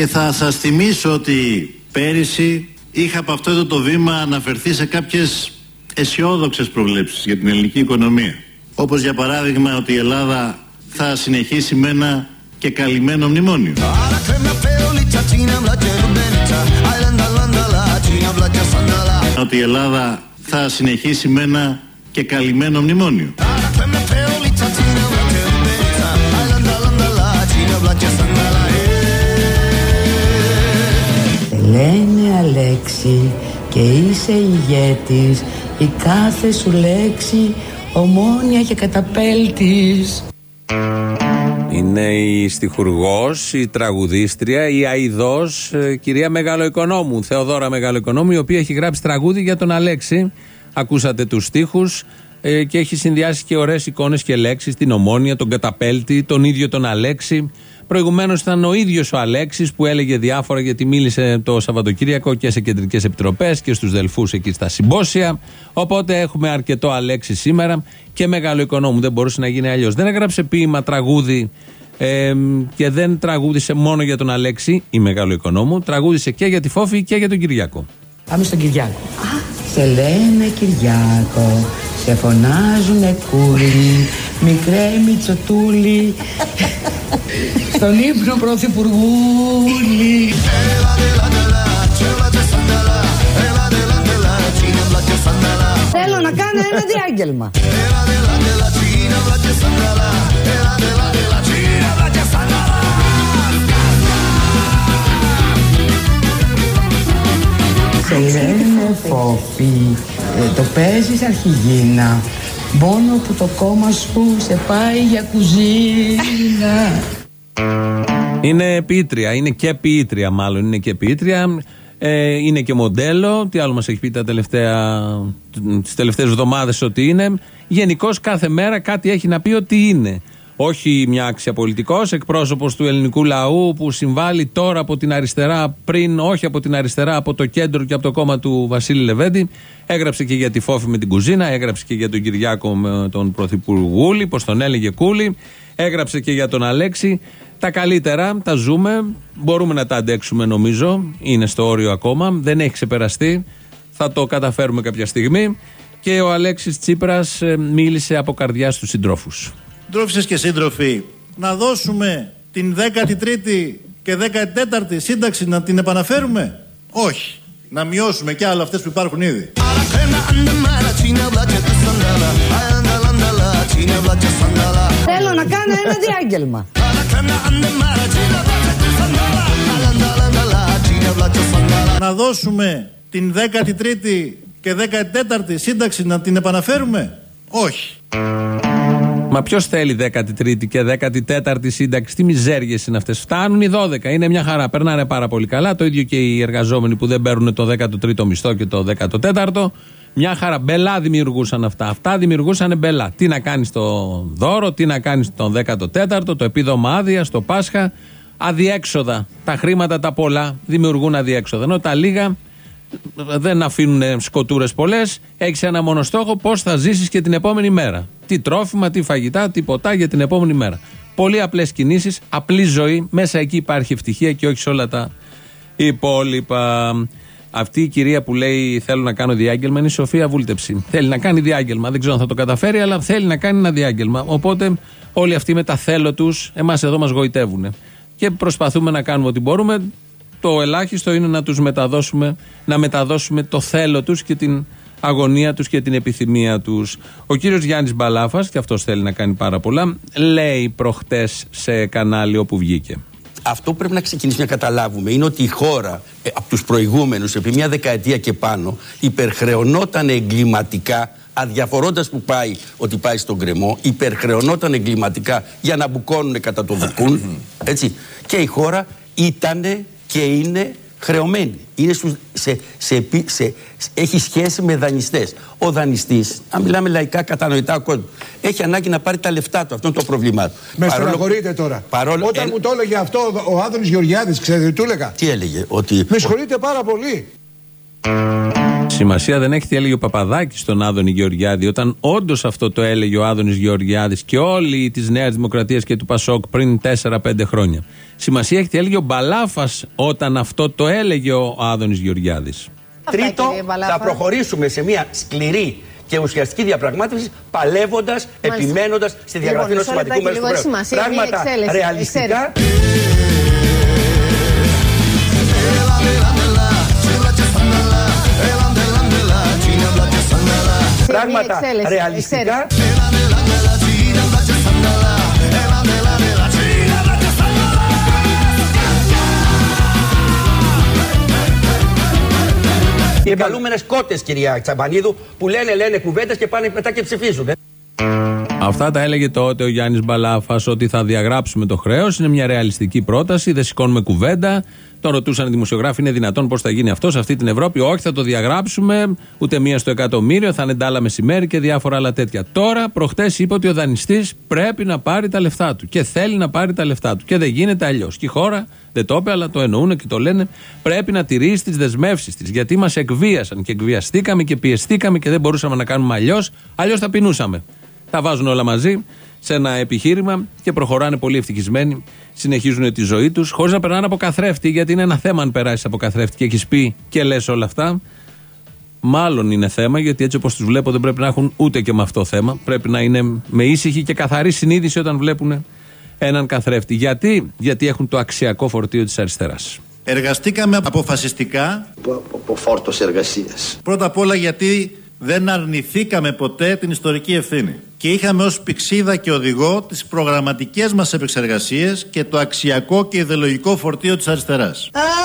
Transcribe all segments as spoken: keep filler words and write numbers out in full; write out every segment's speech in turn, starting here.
Και θα σας θυμίσω ότι πέρυσι είχα από αυτό εδώ το βήμα αναφερθεί σε κάποιες αισιόδοξες προβλέψεις για την ελληνική οικονομία. Όπως για παράδειγμα ότι η Ελλάδα θα συνεχίσει με ένα και καλυμμένο μνημόνιο. Ότι η Ελλάδα θα συνεχίσει με ένα και καλυμμένο μνημόνιο. Λένε Αλέξη και είσαι ηγέτης, η κάθε σου λέξη ομόνοια και καταπέλτης. Είναι η στιχουργός, η τραγουδίστρια, η αηδός, κυρία Μεγαλοοικονόμου, Θεοδώρα Μεγαλοοικονόμου, η οποία έχει γράψει τραγούδι για τον Αλέξη. Ακούσατε τους στίχους ε, και έχει συνδυάσει και ωραίες εικόνες και λέξεις, την Ομόνοια, τον Καταπέλτη, τον ίδιο τον Αλέξη. Προηγουμένως ήταν ο ίδιος ο Αλέξης που έλεγε διάφορα, γιατί μίλησε το Σαββατοκύριακο και σε κεντρικές επιτροπές και στους Δελφούς εκεί στα συμπόσια. Οπότε έχουμε αρκετό Αλέξη σήμερα και Μεγαλοοικονόμου. Δεν μπορούσε να γίνει αλλιώς. Δεν έγραψε ποίημα, τραγούδι ε, και δεν τραγούδισε μόνο για τον Αλέξη η Μεγαλοοικονόμου. Τραγούδισε και για τη Φόφη και για τον Κυριάκο. Πάμε στον Κυριάκο. Α, σε λένε Κυριάκο, σε φωνάζουνε κούλι, μικρέ Μητσοτούλη, στον ύπνο πρωθυπουργούλη. Θέλω να κάνω ένα διάγγελμα. Σε λένε Φόφη, ε, το παίζεις αρχηγίνα, μόνο που το κόμμα σου σε πάει για κουζίνα. Είναι ποιήτρια, είναι και ποιήτρια μάλλον, είναι και ποιήτρια, ε, είναι και μοντέλο. Τι άλλο μας έχει πει τα τελευταία, τις τελευταίες εβδομάδες ότι είναι. Γενικώς κάθε μέρα κάτι έχει να πει ότι είναι. Όχι μια αξιαπολιτικός, εκπρόσωπος του ελληνικού λαού που συμβάλλει τώρα από την αριστερά, πριν όχι από την αριστερά, από το κέντρο και από το κόμμα του Βασίλη Λεβέντη. Έγραψε και για τη Φόφη με την κουζίνα, έγραψε και για τον Κυριάκο με τον Πρωθυπουργούλη, πως τον έλεγε Κούλη, έγραψε και για τον Αλέξη. Τα καλύτερα τα ζούμε, μπορούμε να τα αντέξουμε νομίζω, είναι στο όριο ακόμα, δεν έχει ξεπεραστεί, θα το καταφέρουμε κάποια στιγμή. Και ο Αλέξης Τσίπρας μίλησε από καρδιά στους συντρόφους. Συντρόφισσες και σύντροφοι, να δώσουμε την δέκατη τρίτη και δέκατη τέταρτη σύνταξη να την επαναφέρουμε? Όχι. Να μειώσουμε κι άλλο αυτές που υπάρχουν ήδη. Θέλω να κάνω ένα διάγγελμα. Να δώσουμε την δέκατη τρίτη και δέκατη τέταρτη σύνταξη να την επαναφέρουμε? Όχι. Μα ποιος θέλει δέκατη τρίτη και δέκατη τέταρτη σύνταξη? Τι μιζέριες είναι αυτές? Φτάνουν οι δώδεκα, είναι μια χαρά, περνάνε πάρα πολύ καλά. Το ίδιο και οι εργαζόμενοι που δεν παίρνουν το δέκατο τρίτο μισθό και το δέκατο τέταρτο. Μια χαρά, μπελά δημιουργούσαν αυτά. Αυτά δημιουργούσαν μπελά. Τι να κάνεις το δώρο, τι να κάνεις τον δέκατο τέταρτο, το επίδομα άδεια, το Πάσχα. Αδιέξοδα. Τα χρήματα τα πολλά δημιουργούν αδιέξοδα. Ενώ τα λίγα δεν αφήνουν σκοτούρες πολλές. Έχεις ένα μόνο στόχο, πώς θα ζήσεις και την επόμενη μέρα. Τι τρόφιμα, τι φαγητά, τι ποτά για την επόμενη μέρα. Πολύ απλές κινήσεις, απλή ζωή. Μέσα εκεί υπάρχει ευτυχία και όχι σε όλα τα υπόλοιπα. Αυτή η κυρία που λέει θέλω να κάνω διάγγελμα είναι η Σοφία Βούλτεψη. Θέλει να κάνει διάγγελμα. Δεν ξέρω αν θα το καταφέρει, αλλά θέλει να κάνει ένα διάγγελμα. Οπότε όλοι αυτοί με τα θέλω τους, εμάς εδώ μας γοητεύουν. Και προσπαθούμε να κάνουμε ό,τι μπορούμε. Το ελάχιστο είναι να τους μεταδώσουμε, να μεταδώσουμε το θέλω τους και την αγωνία τους και την επιθυμία τους. Ο κύριος Γιάννης Μπαλάφας, και αυτός θέλει να κάνει πάρα πολλά, λέει προχτές σε κανάλι όπου βγήκε. Αυτό που πρέπει να ξεκινήσει να καταλάβουμε είναι ότι η χώρα ε, από τους προηγούμενους επί μια δεκαετία και πάνω υπερχρεωνόταν εγκληματικά, αδιαφορώντας που πάει ότι πάει στον κρεμό, υπερχρεωνόταν εγκληματικά για να μπουκώνουν κατά το βουκούν, έτσι, και η χώρα ήτανε και είναι χρεωμένη. Είναι στους, σε, σε, σε, σε, έχει σχέση με δανειστές. Ο δανειστής, αν μιλάμε λαϊκά κατανοητά ο κόσμος, έχει ανάγκη να πάρει τα λεφτά του. Αυτό είναι το πρόβλημά του. Με στεναχωρείτε τώρα. Παρόλο, Όταν ε... μου το έλεγε αυτό ο Άδωνης Γεωργιάδης, ξέρετε τι του έλεγα? Τι έλεγε? Ότι... Με συγχωρείτε πάρα πολύ. Σημασία δεν έχει τι έλεγε ο Παπαδάκης στον Άδωνη Γεωργιάδη, όταν όντως αυτό το έλεγε ο Άδωνης Γεωργιάδης και όλοι της Νέας Δημοκρατίας και του Πασόκ πριν τέσσερα πέντε χρόνια. Σημασία έχει τι έλεγε ο Μπαλάφας όταν αυτό το έλεγε ο Άδωνης Γεωργιάδης. Τρίτο, θα προχωρήσουμε σε μια σκληρή και ουσιαστική διαπραγμάτευση, παλεύοντας, επιμένοντας στη διαγραφή ενός σημαντικού μέρους του χρέους. Πράγματα ρεαλιστικά. Πράγματα ρεαλιστικά. Οι καλούμενες κότες, κυρία Τσαμπανίδου, που λένε λένε κουβέντες και πάνε μετά και ψηφίζουν. Ε. Αυτά τα έλεγε τότε ο Γιάννης Μπαλάφας, ότι θα διαγράψουμε το χρέος. Είναι μια ρεαλιστική πρόταση, δεν σηκώνουμε κουβέντα. Τον ρωτούσαν οι δημοσιογράφοι, είναι δυνατόν, πώς θα γίνει αυτό σε αυτή την Ευρώπη? Όχι, θα το διαγράψουμε, ούτε μία στο εκατομμύριο, θα είναι ντάλα μεσημέρι και διάφορα άλλα τέτοια. Τώρα, προχτές είπε ότι ο δανειστής πρέπει να πάρει τα λεφτά του και θέλει να πάρει τα λεφτά του. Και δεν γίνεται αλλιώς. Και η χώρα δεν το είπε, αλλά το εννοούν και το λένε. Πρέπει να τηρήσει τις δεσμεύσεις της. Γιατί μας εκβίασαν και εκβιαστήκαμε και πιεστήκαμε και δεν μπορούσαμε να κάνουμε αλλιώς. Αλλιώς θα πεινούσαμε. Τα βάζουν όλα μαζί σε ένα επιχείρημα και προχωράνε πολύ ευτυχισμένοι. Συνεχίζουν τη ζωή τους χωρίς να περνάνε από καθρέφτη, γιατί είναι ένα θέμα αν περάσεις από καθρέφτη και έχεις πει και λες όλα αυτά. Μάλλον είναι θέμα, γιατί έτσι όπως τους βλέπω δεν πρέπει να έχουν ούτε και με αυτό θέμα. Πρέπει να είναι με ήσυχη και καθαρή συνείδηση όταν βλέπουν έναν καθρέφτη. Γιατί? Γιατί έχουν το αξιακό φορτίο της αριστεράς. Εργαστήκαμε αποφασιστικά. Από φόρτος εργασίας. Πρώτα απ' όλα γιατί δεν αρνηθήκαμε ποτέ την ιστορική ευθύνη. Και είχαμε ως πηξίδα και οδηγό τις προγραμματικές μας επεξεργασίες και το αξιακό και ιδεολογικό φορτίο της αριστεράς.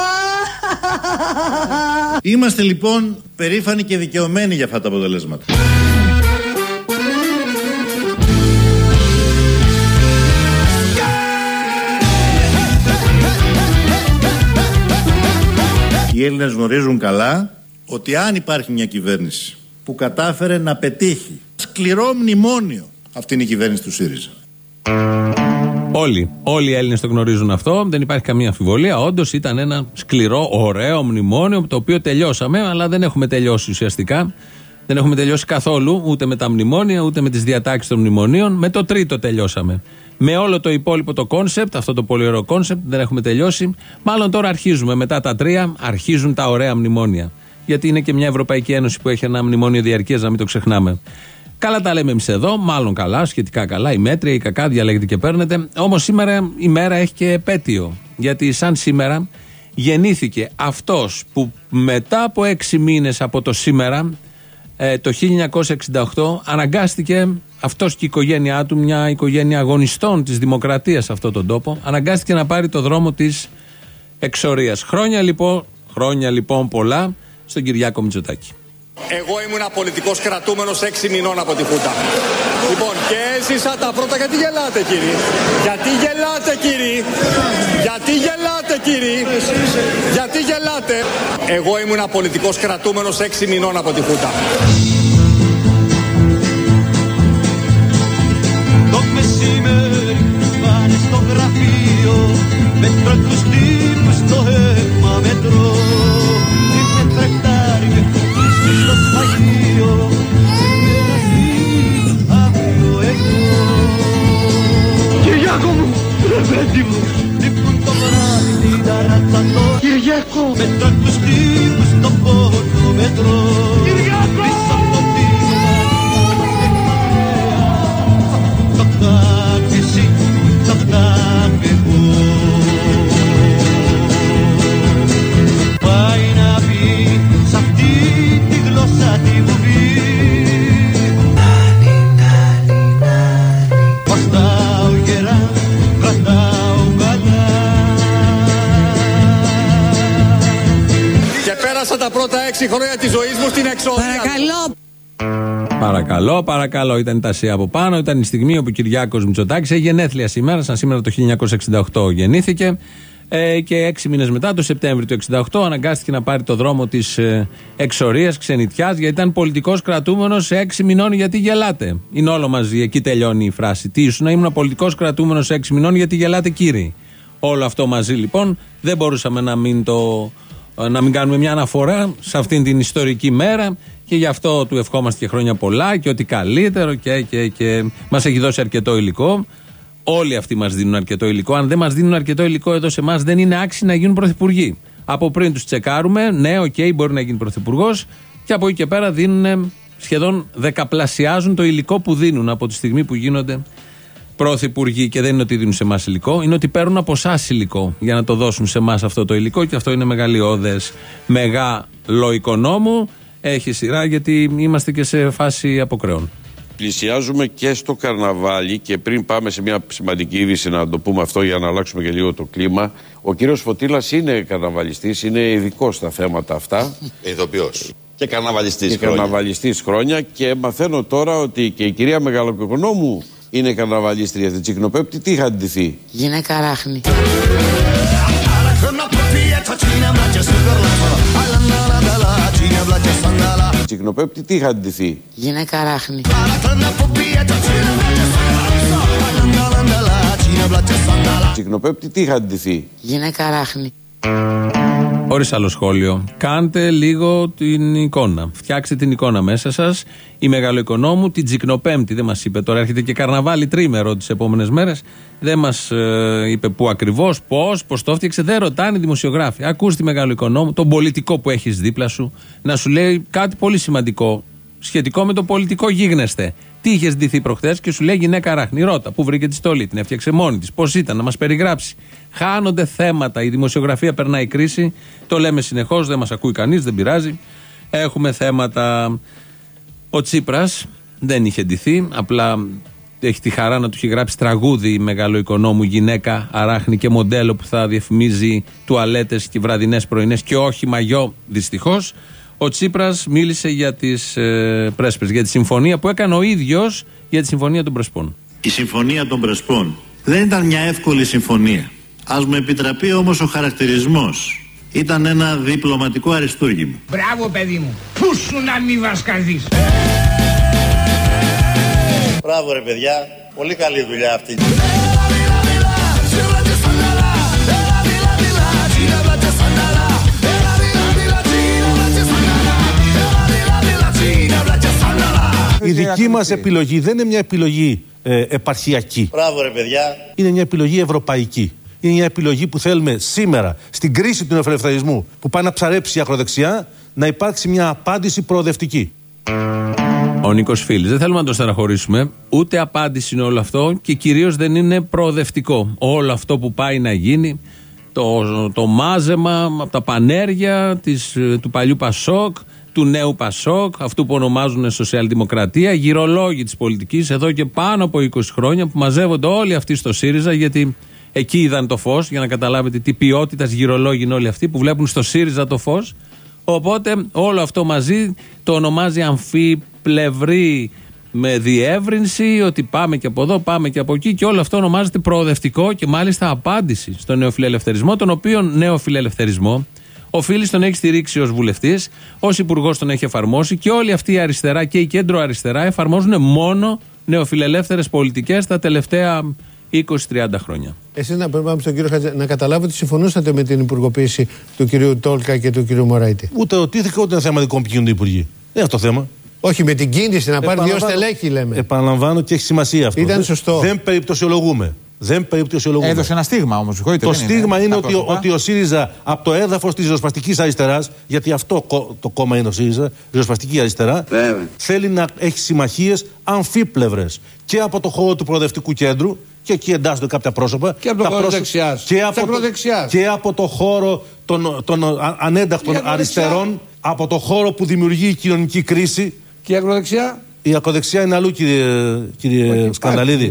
Είμαστε λοιπόν περήφανοι και δικαιωμένοι για αυτά τα αποτελέσματα. Οι Έλληνες γνωρίζουν καλά ότι αν υπάρχει μια κυβέρνηση που κατάφερε να πετύχει σκληρό μνημόνιο, αυτή είναι η κυβέρνηση του ΣΥΡΙΖΑ. Όλοι, όλοι οι Έλληνες το γνωρίζουν αυτό, δεν υπάρχει καμία αμφιβολία. Όντως ήταν ένα σκληρό, ωραίο μνημόνιο, το οποίο τελειώσαμε, αλλά δεν έχουμε τελειώσει ουσιαστικά. Δεν έχουμε τελειώσει καθόλου, ούτε με τα μνημόνια, ούτε με τις διατάξεις των μνημονίων. Με το τρίτο τελειώσαμε. Με όλο το υπόλοιπο το κόνσεπτ, αυτό το πολύ ωραίο κόνσεπτ, δεν έχουμε τελειώσει. Μάλλον τώρα αρχίζουμε. Μετά τα τρία, αρχίζουν τα ωραία μνημόνια. Γιατί είναι και μια Ευρωπαϊκή Ένωση που έχει ένα μνημόνιο διαρκείας, να μην το ξεχνάμε. Καλά τα λέμε εμείς εδώ, μάλλον καλά, σχετικά καλά, η μέτρια, η κακά, διαλέγετε και παίρνετε. Όμως σήμερα η μέρα έχει και επέτειο. Γιατί σαν σήμερα γεννήθηκε αυτός που μετά από έξι μήνες από το σήμερα, ε, το χίλια εννιακόσια εξήντα οκτώ, αναγκάστηκε αυτός και η οικογένειά του, μια οικογένεια αγωνιστών της δημοκρατίας σε αυτόν τον τόπο, αναγκάστηκε να πάρει το δρόμο της εξορίας. Χρόνια λοιπόν, χρόνια λοιπόν πολλά στον Κυριάκο Μητσοτάκη. Εγώ ήμουν πολιτικός κρατούμενος έξι μηνών από τη Χούντα. Λοιπόν, και έζησα τα πρώτα. Γιατί γελάτε, κύριοι? Γιατί γελάτε, κύριοι? Γιατί γελάτε, κύριοι? Γιατί γελάτε? Εγώ ήμουν πολιτικός κρατούμενος έξι μηνών από τη Χούντα. Το μεσημέρι πάνε στο γραφείο, μέτρο τους τύπους στο αίμα μετρό. Είναι τρεκτάρι με κλείσει στο σφαγείο, ένα αύριο εγώ. Κυριάκο μου, ρε παιδί μου, λείπουν το βράδυ την ταρατσατό. Κυριάκο, μέτρο τους τύπους στο πόνο μετρό. Κυριάκο! Και πέρασα τα πρώτα έξι χρόνια της ζωής μου στην εξορία. Παρακαλώ. Παρακαλώ, παρακαλώ. Ήταν η τασία από πάνω. Ήταν η στιγμή όπου ο Κυριάκος Μητσοτάκης έχει γενέθλια σήμερα. Σαν σήμερα το χίλια εννιακόσια εξήντα οκτώ γεννήθηκε. Ε, και έξι μήνες μετά, το Σεπτέμβριο του εξήντα οκτώ, αναγκάστηκε να πάρει το δρόμο της ε, εξορίας, ξενιτιάς, γιατί ήταν πολιτικός κρατούμενος σε έξι μηνών. Γιατί γελάτε? Είναι όλο μαζί. Εκεί τελειώνει η φράση. Τι ήσουν? Ήμουν πολιτικός κρατούμενος σε έξι μηνών. Γιατί γελάτε, κύριοι? Όλο αυτό μαζί λοιπόν δεν μπορούσαμε να μην το να μην κάνουμε μια αναφορά σε αυτήν την ιστορική μέρα. Και γι' αυτό του ευχόμαστε και χρόνια πολλά και ότι καλύτερο και, και, και μας έχει δώσει αρκετό υλικό. Όλοι αυτοί μας δίνουν αρκετό υλικό. Αν δεν μας δίνουν αρκετό υλικό εδώ σε εμάς, δεν είναι άξιοι να γίνουν πρωθυπουργοί. Από πριν τους τσεκάρουμε, ναι, οκ, okay, μπορεί να γίνει πρωθυπουργός, και από εκεί και πέρα δίνουν, σχεδόν δεκαπλασιάζουν το υλικό που δίνουν από τη στιγμή που γίνονται πρωθυπουργοί. Και δεν είναι ότι δίνουν σε εμάς υλικό, είναι ότι παίρνουν από εσάς υλικό για να το δώσουν σε εμάς αυτό το υλικό, και αυτό είναι μεγαλειώδες. Μεγάλο οικονόμου. Έχει σειρά, γιατί είμαστε και σε φάση αποκρέων. Πλησιάζουμε και στο καρναβάλι, και πριν πάμε σε μια σημαντική είδηση να το πούμε αυτό για να αλλάξουμε και λίγο το κλίμα. Ο κύριος Φωτήλας είναι καρναβαλιστής, είναι ειδικός στα θέματα αυτά. Ηθοποιός. Και καρναβαλιστής και χρόνια. καρναβαλιστής χρόνια. Και μαθαίνω τώρα ότι και η κυρία Μεγαλοοικονόμου είναι καρναβαλίστρια. Στην Τσικνοπέπτη τι είχα ντυθεί? Γυναίκα ράχνη. Τσικνοπέπτη τι είχα ντυθεί? Γυναίκα ράχνη. Τσικνοπέπτη τι είχα ντυθεί? Γυναίκα ράχνη. Χωρίς άλλο σχόλιο. Κάντε λίγο την εικόνα. Φτιάξτε την εικόνα μέσα σας. Η Μεγαλοοικονόμου την Τσικνοπέμπτη δεν μας είπε. Τώρα έρχεται και καρναβάλι τρίμερο τις επόμενες μέρες. Δεν μας ε, είπε πού ακριβώς, πώς, πώς το έφτιαξε. Δεν ρωτάνε οι δημοσιογράφοι. Ακούς τη Μεγαλοοικονόμου, τον πολιτικό που έχεις δίπλα σου, να σου λέει κάτι πολύ σημαντικό σχετικό με το πολιτικό γίγνεσθε. Τι είχες ντυθεί προχθές? Και σου λέει γυναίκα ράχνη. Ρώτα, πού βρήκε τη στολή, την έφτιαξε μόνη της, πώς ήταν, να μας περιγράψει. Χάνονται θέματα. Η δημοσιογραφία περνάει κρίση. Το λέμε συνεχώς, δεν μας ακούει κανείς, δεν πειράζει. Έχουμε θέματα. Ο Τσίπρας δεν είχε ντυθεί, απλά έχει τη χαρά να του έχει γράψει τραγούδι η Μεγαλοοικονόμου, γυναίκα αράχνη και μοντέλο που θα διαφημίζει τουαλέτες και βραδινές πρωινές και όχι μαγιό, δυστυχώς. Ο Τσίπρας μίλησε για τις ε, πρέσπες, για τη συμφωνία που έκανε ο ίδιος για τη συμφωνία των Πρεσπών. Η συμφωνία των Πρεσπών δεν ήταν μια εύκολη συμφωνία. Ας μου επιτραπεί όμως ο χαρακτηρισμός. Ήταν ένα διπλωματικό αριστούργημα. Μπράβο παιδί μου, πού σου να μη βασκαθείς. Μπράβο ρε παιδιά, πολύ καλή δουλειά αυτή. Η δική μας επιλογή δεν είναι μια επιλογή ε, επαρχιακή. Μπράβο ρε παιδιά. Είναι μια επιλογή ευρωπαϊκή. Είναι μια επιλογή που θέλουμε σήμερα, στην κρίση του νεοφιλελευθερισμού, που πάει να ψαρέψει η ακροδεξιά, να υπάρξει μια απάντηση προοδευτική. Ο Νίκος Φίλης. Δεν θέλουμε να το στεναχωρήσουμε. Ούτε απάντηση είναι όλο αυτό και κυρίως δεν είναι προοδευτικό. Όλο αυτό που πάει να γίνει, το, το μάζεμα από τα πανέργεια της, του παλιού Πασόκ, του νέου Πασόκ, αυτού που ονομάζουν σοσιαλδημοκρατία, γυρολόγοι της πολιτικής εδώ και πάνω από είκοσι χρόνια, που μαζεύονται όλοι αυτοί στο ΣΥΡΙΖΑ, γιατί εκεί είδαν το φως, για να καταλάβετε τι ποιότητας γυρολόγοι είναι όλοι αυτοί που βλέπουν στο ΣΥΡΙΖΑ το φως. Οπότε όλο αυτό μαζί το ονομάζει αμφιπλευρή με διεύρυνση, ότι πάμε και από εδώ, πάμε και από εκεί, και όλο αυτό ονομάζεται προοδευτικό και μάλιστα απάντηση στον νεοφιλελευθερισμό, τον οποίο νεοφιλελευθερισμό ο Φίλης τον έχει στηρίξει ως βουλευτής, ως υπουργός τον έχει εφαρμόσει, και όλη αυτή η αριστερά και η κέντρο αριστερά εφαρμόζουν μόνο νεοφιλελεύθερες πολιτικές τα τελευταία είκοσι τριάντα χρόνια. Εσείς να πάμε στον κύριο Χατζη, να καταλάβω ότι συμφωνούσατε με την υπουργοποίηση του κυρίου Τόλκα και του κυρίου Μωράητη. Ούτε ρωτήθηκα, ούτε είναι θέμα δικών ποιοι είναι οι υπουργοί. Δεν είναι αυτό το θέμα. Όχι, με την κίνηση να πάρει δύο στελέχη, λέμε. Επαναλαμβάνω και έχει σημασία αυτό. Ήταν σωστό. Δεν περιπτωσιολογούμε. Δεν περιπτωσιολογούμε. Έδωσε ένα στίγμα όμως. Το στίγμα είναι, είναι ότι, ότι ο ΣΥΡΙΖΑ από το έδαφος της ριζοσπαστικής αριστεράς, γιατί αυτό το κόμμα είναι ο ΣΥΡΙΖΑ, ριζοσπαστική αριστερά, Βέβαια. θέλει να έχει συμμαχίες αμφίπλευρες και από το χώρο του προοδευτικού κέντρου, και εκεί εντάσσονται κάποια πρόσωπα. Και από το χώρο δεξιάς. Και, και από το χώρο των, των ανένταχτων αριστερών, από το χώρο που δημιουργεί η κοινωνική κρίση. Και η ακροδεξιά. Η ακροδεξιά είναι αλλού, κύριε, κύριε Σκανδαλίδη.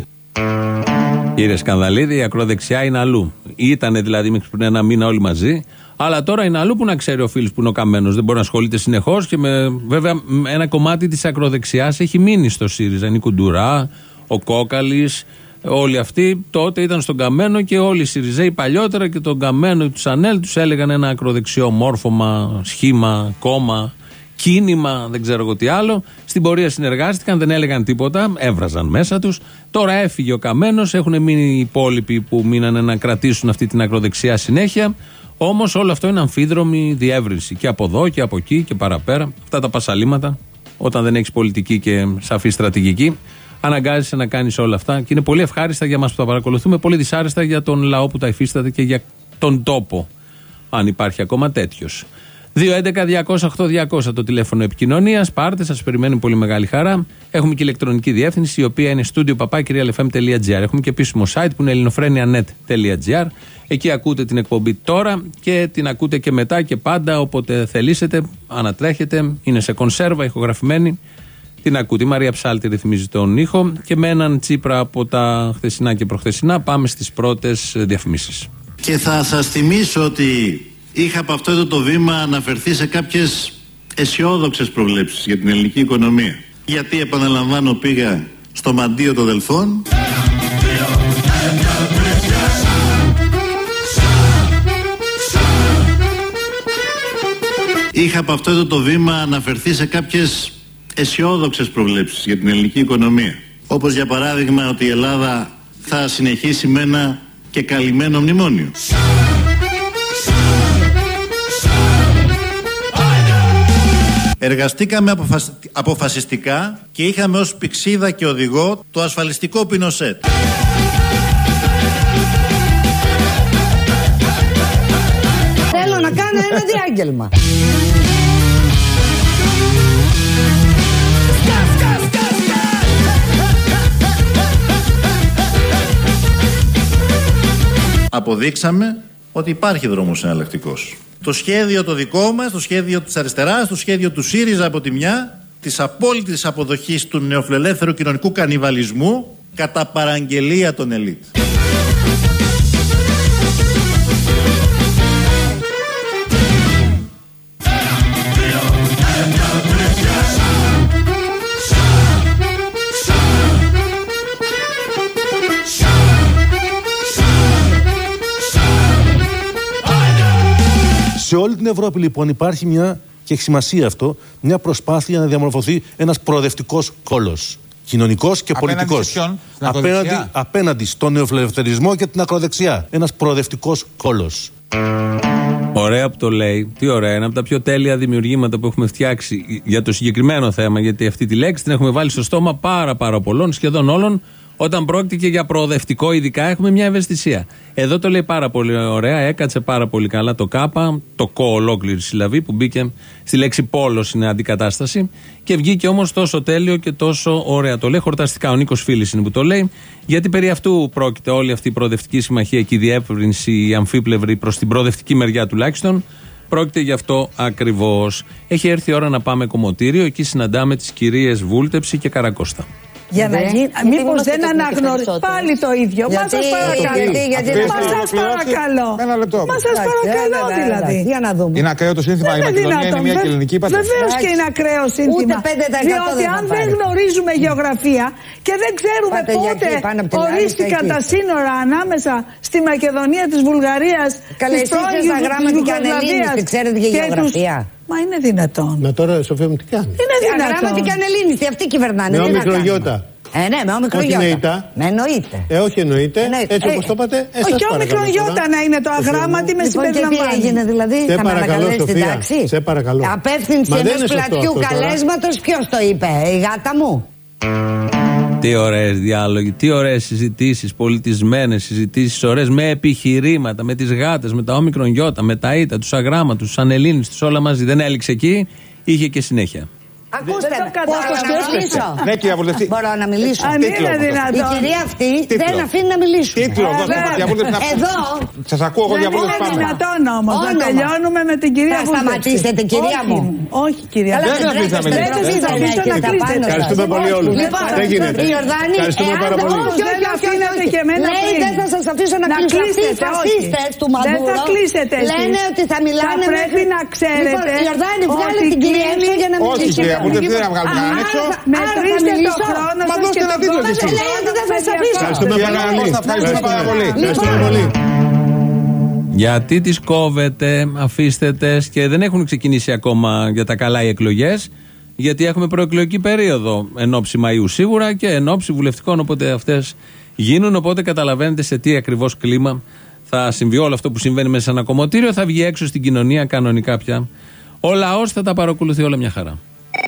Κύριε Σκανδαλίδη, η ακροδεξιά είναι αλλού. Ήτανε δηλαδή μέχρι πριν ένα μήνα όλοι μαζί, αλλά τώρα είναι αλλού, που να ξέρει ο Φίλης που είναι ο καμένος. Δεν μπορεί να ασχολείται συνεχώς, και με, βέβαια ένα κομμάτι της ακροδεξιάς έχει μείνει στο ΣΥΡΙΖΑ. Είναι η Κουντουρά, ο Κόκαλης, όλοι αυτοί τότε ήταν στον καμένο, και όλοι οι ΣΥΡΙΖΑΙ παλιότερα και τον καμένο του Σανέλ τους έλεγαν ένα ακροδεξιό μόρφωμα, σχήμα, κόμμα, κίνημα, δεν ξέρω εγώ τι άλλο. Στην πορεία συνεργάστηκαν, δεν έλεγαν τίποτα, έβραζαν μέσα τους. Τώρα έφυγε ο καμένος, έχουν μείνει οι υπόλοιποι που μείνανε να κρατήσουν αυτή την ακροδεξιά συνέχεια. Όμως όλο αυτό είναι αμφίδρομη διεύρυνση. Και από εδώ και από εκεί και παραπέρα. Αυτά τα πασαλήματα, όταν δεν έχεις πολιτική και σαφή στρατηγική, αναγκάζεσαι να κάνεις όλα αυτά. Και είναι πολύ ευχάριστα για μας που τα παρακολουθούμε, πολύ δυσάρεστα για τον λαό που τα υφίσταται και για τον τόπο, αν υπάρχει ακόμα τέτοιος. δύο έντεκα διακόσια οκτώ διακόσια το τηλέφωνο επικοινωνίας. Πάρτε, σας περιμένει πολύ μεγάλη χαρά. Έχουμε και ηλεκτρονική διεύθυνση, η οποία είναι studio παπάκι real f m τελεία g r. Έχουμε και επίσημο site που είναι ελληνοφρένια τελεία net τελεία g r. Εκεί ακούτε την εκπομπή τώρα και την ακούτε και μετά και πάντα, όποτε θελήσετε, ανατρέχετε. Είναι σε κονσέρβα, ηχογραφημένη. Την ακούτε. Η Μαρία Ψάλτη ρυθμίζει τον ήχο και με έναν Τσίπρα από τα χθεσινά και προχθεσινά πάμε στις πρώτες διαφημίσεις. Και θα σας θυμίσω ότι είχα από αυτό εδώ το βήμα αναφερθεί σε κάποιες αισιόδοξες προβλέψεις για την ελληνική οικονομία. Γιατί, επαναλαμβάνω, πήγα στο μαντίο των Δελφών. Είχα από αυτό εδώ το βήμα αναφερθεί σε κάποιες αισιόδοξες προβλέψεις για την ελληνική οικονομία. Όπως για παράδειγμα ότι η Ελλάδα θα συνεχίσει με ένα και καλυμμένο μνημόνιο. Εργαστήκαμε αποφασιστικά και είχαμε ως πηξίδα και οδηγό το ασφαλιστικό Πινοσέτ. Θέλω να κάνω ένα διάγγελμα. Αποδείξαμε ότι υπάρχει δρόμος εναλλακτικός. Το σχέδιο το δικό μας, το σχέδιο της αριστεράς, το σχέδιο του ΣΥΡΙΖΑ από τη μια, της απόλυτης αποδοχής του νεοφιλελεύθερου κοινωνικού κανιβαλισμού κατά παραγγελία των ελίτ. Σε όλη την Ευρώπη λοιπόν υπάρχει μια, και έχει σημασία αυτό, μια προσπάθεια να διαμορφωθεί ένας προοδευτικός κόλος. Κοινωνικός και απέναντι πολιτικός. σε ποιον? Στην Απέναντι, απέναντι στον νεοφιλελευθερισμό και την ακροδεξιά. Ένας προοδευτικός κόλος. Ωραία που το λέει. Τι ωραία. Είναι από τα πιο τέλεια δημιουργήματα που έχουμε φτιάξει για το συγκεκριμένο θέμα. Γιατί αυτή τη λέξη την έχουμε βάλει στο στόμα πάρα πάρα πολλών, σχεδόν όλων. Όταν πρόκειται και για προοδευτικό, ειδικά έχουμε μια ευαισθησία. Εδώ το λέει πάρα πολύ ωραία, έκατσε πάρα πολύ καλά το κάπα, το κο ολόκληρη συλλαβή που μπήκε στη λέξη πόλος είναι αντικατάσταση και βγήκε όμως τόσο τέλειο και τόσο ωραία. Το λέει χορταστικά. Ο Νίκος Φίλης είναι που το λέει, γιατί περί αυτού πρόκειται όλη αυτή η προοδευτική συμμαχία και η διεύρυνση, η αμφίπλευρη προς την προοδευτική μεριά τουλάχιστον. Πρόκειται γι' αυτό ακριβώς. Έχει έρθει η ώρα να πάμε κομμωτήριο, εκεί συναντάμε τις κυρίες Βούλτεψη και Καρακώστα. Για να γίνει. Μήπως δεν αναγνωρίζει πάλι το ίδιο. Μα σας παρακαλώ. Μα σας παρακαλώ. Ένα λεπτό. Μα σας παρακαλώ δηλαδή. Για να δούμε. Είναι ακραίο το σύνθημα. Η Μακεδονία είναι μια ελληνική πατρίδα. Βεβαίως και είναι ακραίο σύνθημα. Διότι αν δεν γνωρίζουμε γεωγραφία και δεν ξέρουμε πότε ορίστηκαν τα σύνορα ανάμεσα στη Μακεδονία της Βουλγαρίας, της πρώην Ιουγκοσλαβίας και ξέρετε και γεωγραφία. Μα είναι δυνατόν. Να τώρα, Σοφία μου, τι κάνει. Είναι δυνατόν. Γραμματικά ανελλήνιστη, αυτοί κυβερνάνε. Με ομικρογιώτα. Ε, ναι, με ομικρογιώτα. Με εννοείται. Ε, όχι εννοείται. Έτσι όπως το είπατε, ε, σας όχι ομικρογιώτα να είναι το αγράμματι με συμπεριλαμβάνει. Λοιπόν, και τι έγινε δηλαδή, σε θα με παρακαλώ, ανακαλέσει την τάξη. Σε παρακαλώ. Απεύθυνση ενός πλατιού καλέσματος, ποιος το είπε, η γάτα μου. Τι ωραίες διάλογοι, τι ωραίες συζητήσεις, πολιτισμένες συζητήσεις, ωραίες με επιχειρήματα, με τις γάτες, με τα όμικρον γιώτα, με τα ήτα, τους αγράμματους, τους ανελλήνιστους, όλα μαζί. Δεν έληξε εκεί, είχε και συνέχεια. Ακούστε, πώς το σκέφτεσαι. Ναι, κυρία Βουλευτή. Μπορώ να μιλήσω. Αν είναι δυνατόν. Η κυρία αυτή δεν αφήνει να μιλήσουμε. Τίτλο, δώστε μας διαβούλευση να πούμε. Εδώ. Σας ακούω, εγώ διαβούλευση πάμε. Δεν είναι δυνατόν όμως να τελειώνουμε με την κυρία Βουλευτή. Θα σταματήσετε, κυρία μου. Όχι, κυρία Δεν θα αφήσει να μιλήσει. Ευχαριστούμε πολύ όλους. Δεν γίνεται. Η Ιορδάνη, Ευχαριστούμε πάρα πολύ. όχι, όχι, όχι, και εμένα πριν. Δεν θα σας αφήσω να κλείσετε. Αυτοί οι φασίστες του Μαδούρο δεν θα κλείσετε εσείς. λένε ότι θα μιλάνε θα πρέπει να ξέρετε. Η Ιορδάνη, βγάλε την κυρία έξω για να όχι, κυρία Βουλευτή, δεν θα βγάλουμε κανέναν έξω. Μετρήστε το χρόνο σας και το χρόνο σας. Λέει ότι δεν θα σας αφήσω. Ευχαριστούμε πάρα πολύ. Ευχαριστούμε πολύ. Γιατί τις κόβετε, αφήστε τες και δεν έχουν ξεκινήσει ακόμα για τα καλά οι εκλογές, γιατί έχουμε προεκλογική περίοδο εν ώψη Μαΐου σίγουρα και εν ώψη βουλευτικών, οπότε αυτές γίνουν, οπότε καταλαβαίνετε σε τι ακριβώς κλίμα θα συμβεί όλο αυτό που συμβαίνει μέσα σε ένα κομμωτήριο, θα βγει έξω στην κοινωνία κανονικά πια. Ο λαός θα τα παρακολουθεί όλα μια χαρά.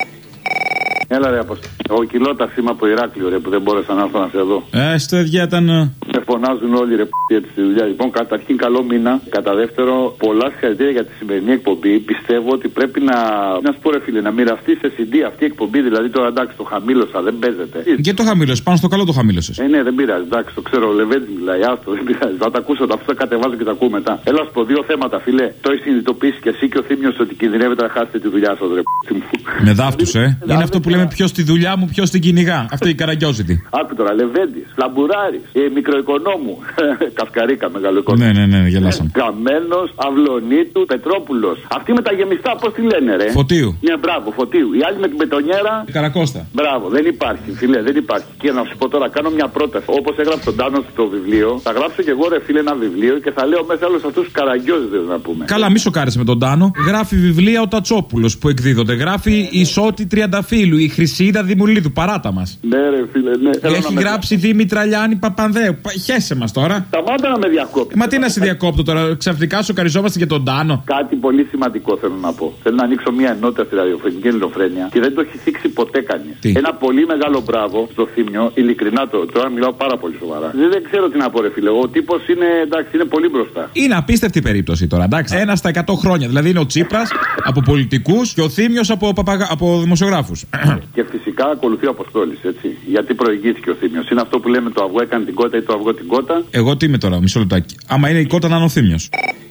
Έλα ρε Αποστόλη. Εγώ Κιλώτας είμαι από Ηράκλειο ρε που δεν μπόρεσα να έρθω να σε δω. Ε, στο διάτανο. Με φωνάζουν όλοι ρε έτσι στη δουλειά. Λοιπόν, καταρχήν καλό μήνα. Κατά δεύτερο, πολλά συγχαρητήρια για τη σημερινή εκπομπή. Πιστεύω ότι πρέπει να. Να σου πω ρε φίλε, να μοιραστεί σε σι ντι αυτή η εκπομπή. Δηλαδή τώρα εντάξει το χαμήλωσα, δεν παίζεται. Και το χαμήλωσε, πάνω στο καλό το χαμήλωσε. Ε, ναι, δεν πειράζει. Εντάξει, το ξέρω, ο Λεβέντη μιλάει, άστο, δεν πειράζει. Θα τα ακούσω, αυτό τα κατεβάζω και τα ακούω μετά. Έλα σου πω δύο θέματα, φίλε. Το έχει συνειδητοποιήσει και εσύ και ο Θήμιος ότι κινδυνεύετε να χάσετε τη δουλειά σα, ρε. Με δάφτου, ε. Είναι αυτό που λέμε ποιο στη δουλειά μου, ποιο την κυνηγά. Αυτό η καραγκιόζητη. Άκου τώρα, Λεβέντη, Λαμπουράρη, ε, μικροοικονόμου. Καυκαρίκα, μεγαλοοικονόμου. Ναι, ναι, ναι, γελάσαμε. Καμένο, Αυλονίτου, Πετρόπουλο. Αυτή με τα γεμιστά, πώ τη λένε, ρε. Φωτίου. Ναι, μπράβο, Φωτίου. Η άλλη με την πετονιέρα. Καρακώστα. Μπράβο, δεν υπάρχει, φίλε, δεν υπάρχει. Και να σου πω τώρα, κάνω μια πρόταση. Όπω έγραψε τον Τάνο στο βιβλίο, θα γράψω και εγώ, ρε φίλε, ένα βιβλίο και θα λέω μέσα όλου αυτού του καραγκιόζιδε να πούμε. Καλά, μη σοκάρεσαι με τον Τάνο. Γράφει βιβλία ο Τατσόπουλο που εκδίδονται. Γράφει η Σώτη Τριανταφύλου, η Χρυσίδα Δημουλίδου. Παράτα μα. Ναι, ρε φίλε, ναι. Έχει γράψει με... Δήμητρα Λιάννη Παπανδέου. Χέσε μα τώρα. Σταμάτα να με διακόπτει. Μα τι να σε διακόπτω τώρα, ξαφνικά σοκαριζόμαστε για τον Τάνο. Κάτι πολύ σημαντικό θέλω να πω. Θέλω να ανοίξω μια ενότητα στη ραδιοφωνική ελληνοφρένεια και δεν το έχει θίξει ποτέ κανεί. Ένα πολύ μεγάλο μπράβο στο Θήμιο, ειλικρινά το, τώρα μιλάω πάρα πολύ σοβαρά. Δεν, δεν ξέρω τι να πω, ρε φίλε. Ο τύπο είναι, εντάξει, είναι πολύ μπροστά. Είναι απίστευτη περίπτωση τώρα, εντάξει. Ένα στα εκατό χρόνια. Δηλαδή είναι ο Τσίπρας από πολιτικού και ο Θήμιος από, παπαγα... από δημοσιογράφου. Και φυσικά ακολουθεί ο Αποστόλης, έτσι. Γιατί προηγήθηκε ο Θήμιος. Είναι αυτό που λέμε το αυγό έκανε την κότα ή το αυγό την κότα. Εγώ τι είμαι τώρα, μισό λεπτάκι. Άμα είναι η κότα να είναι ο Θήμιος.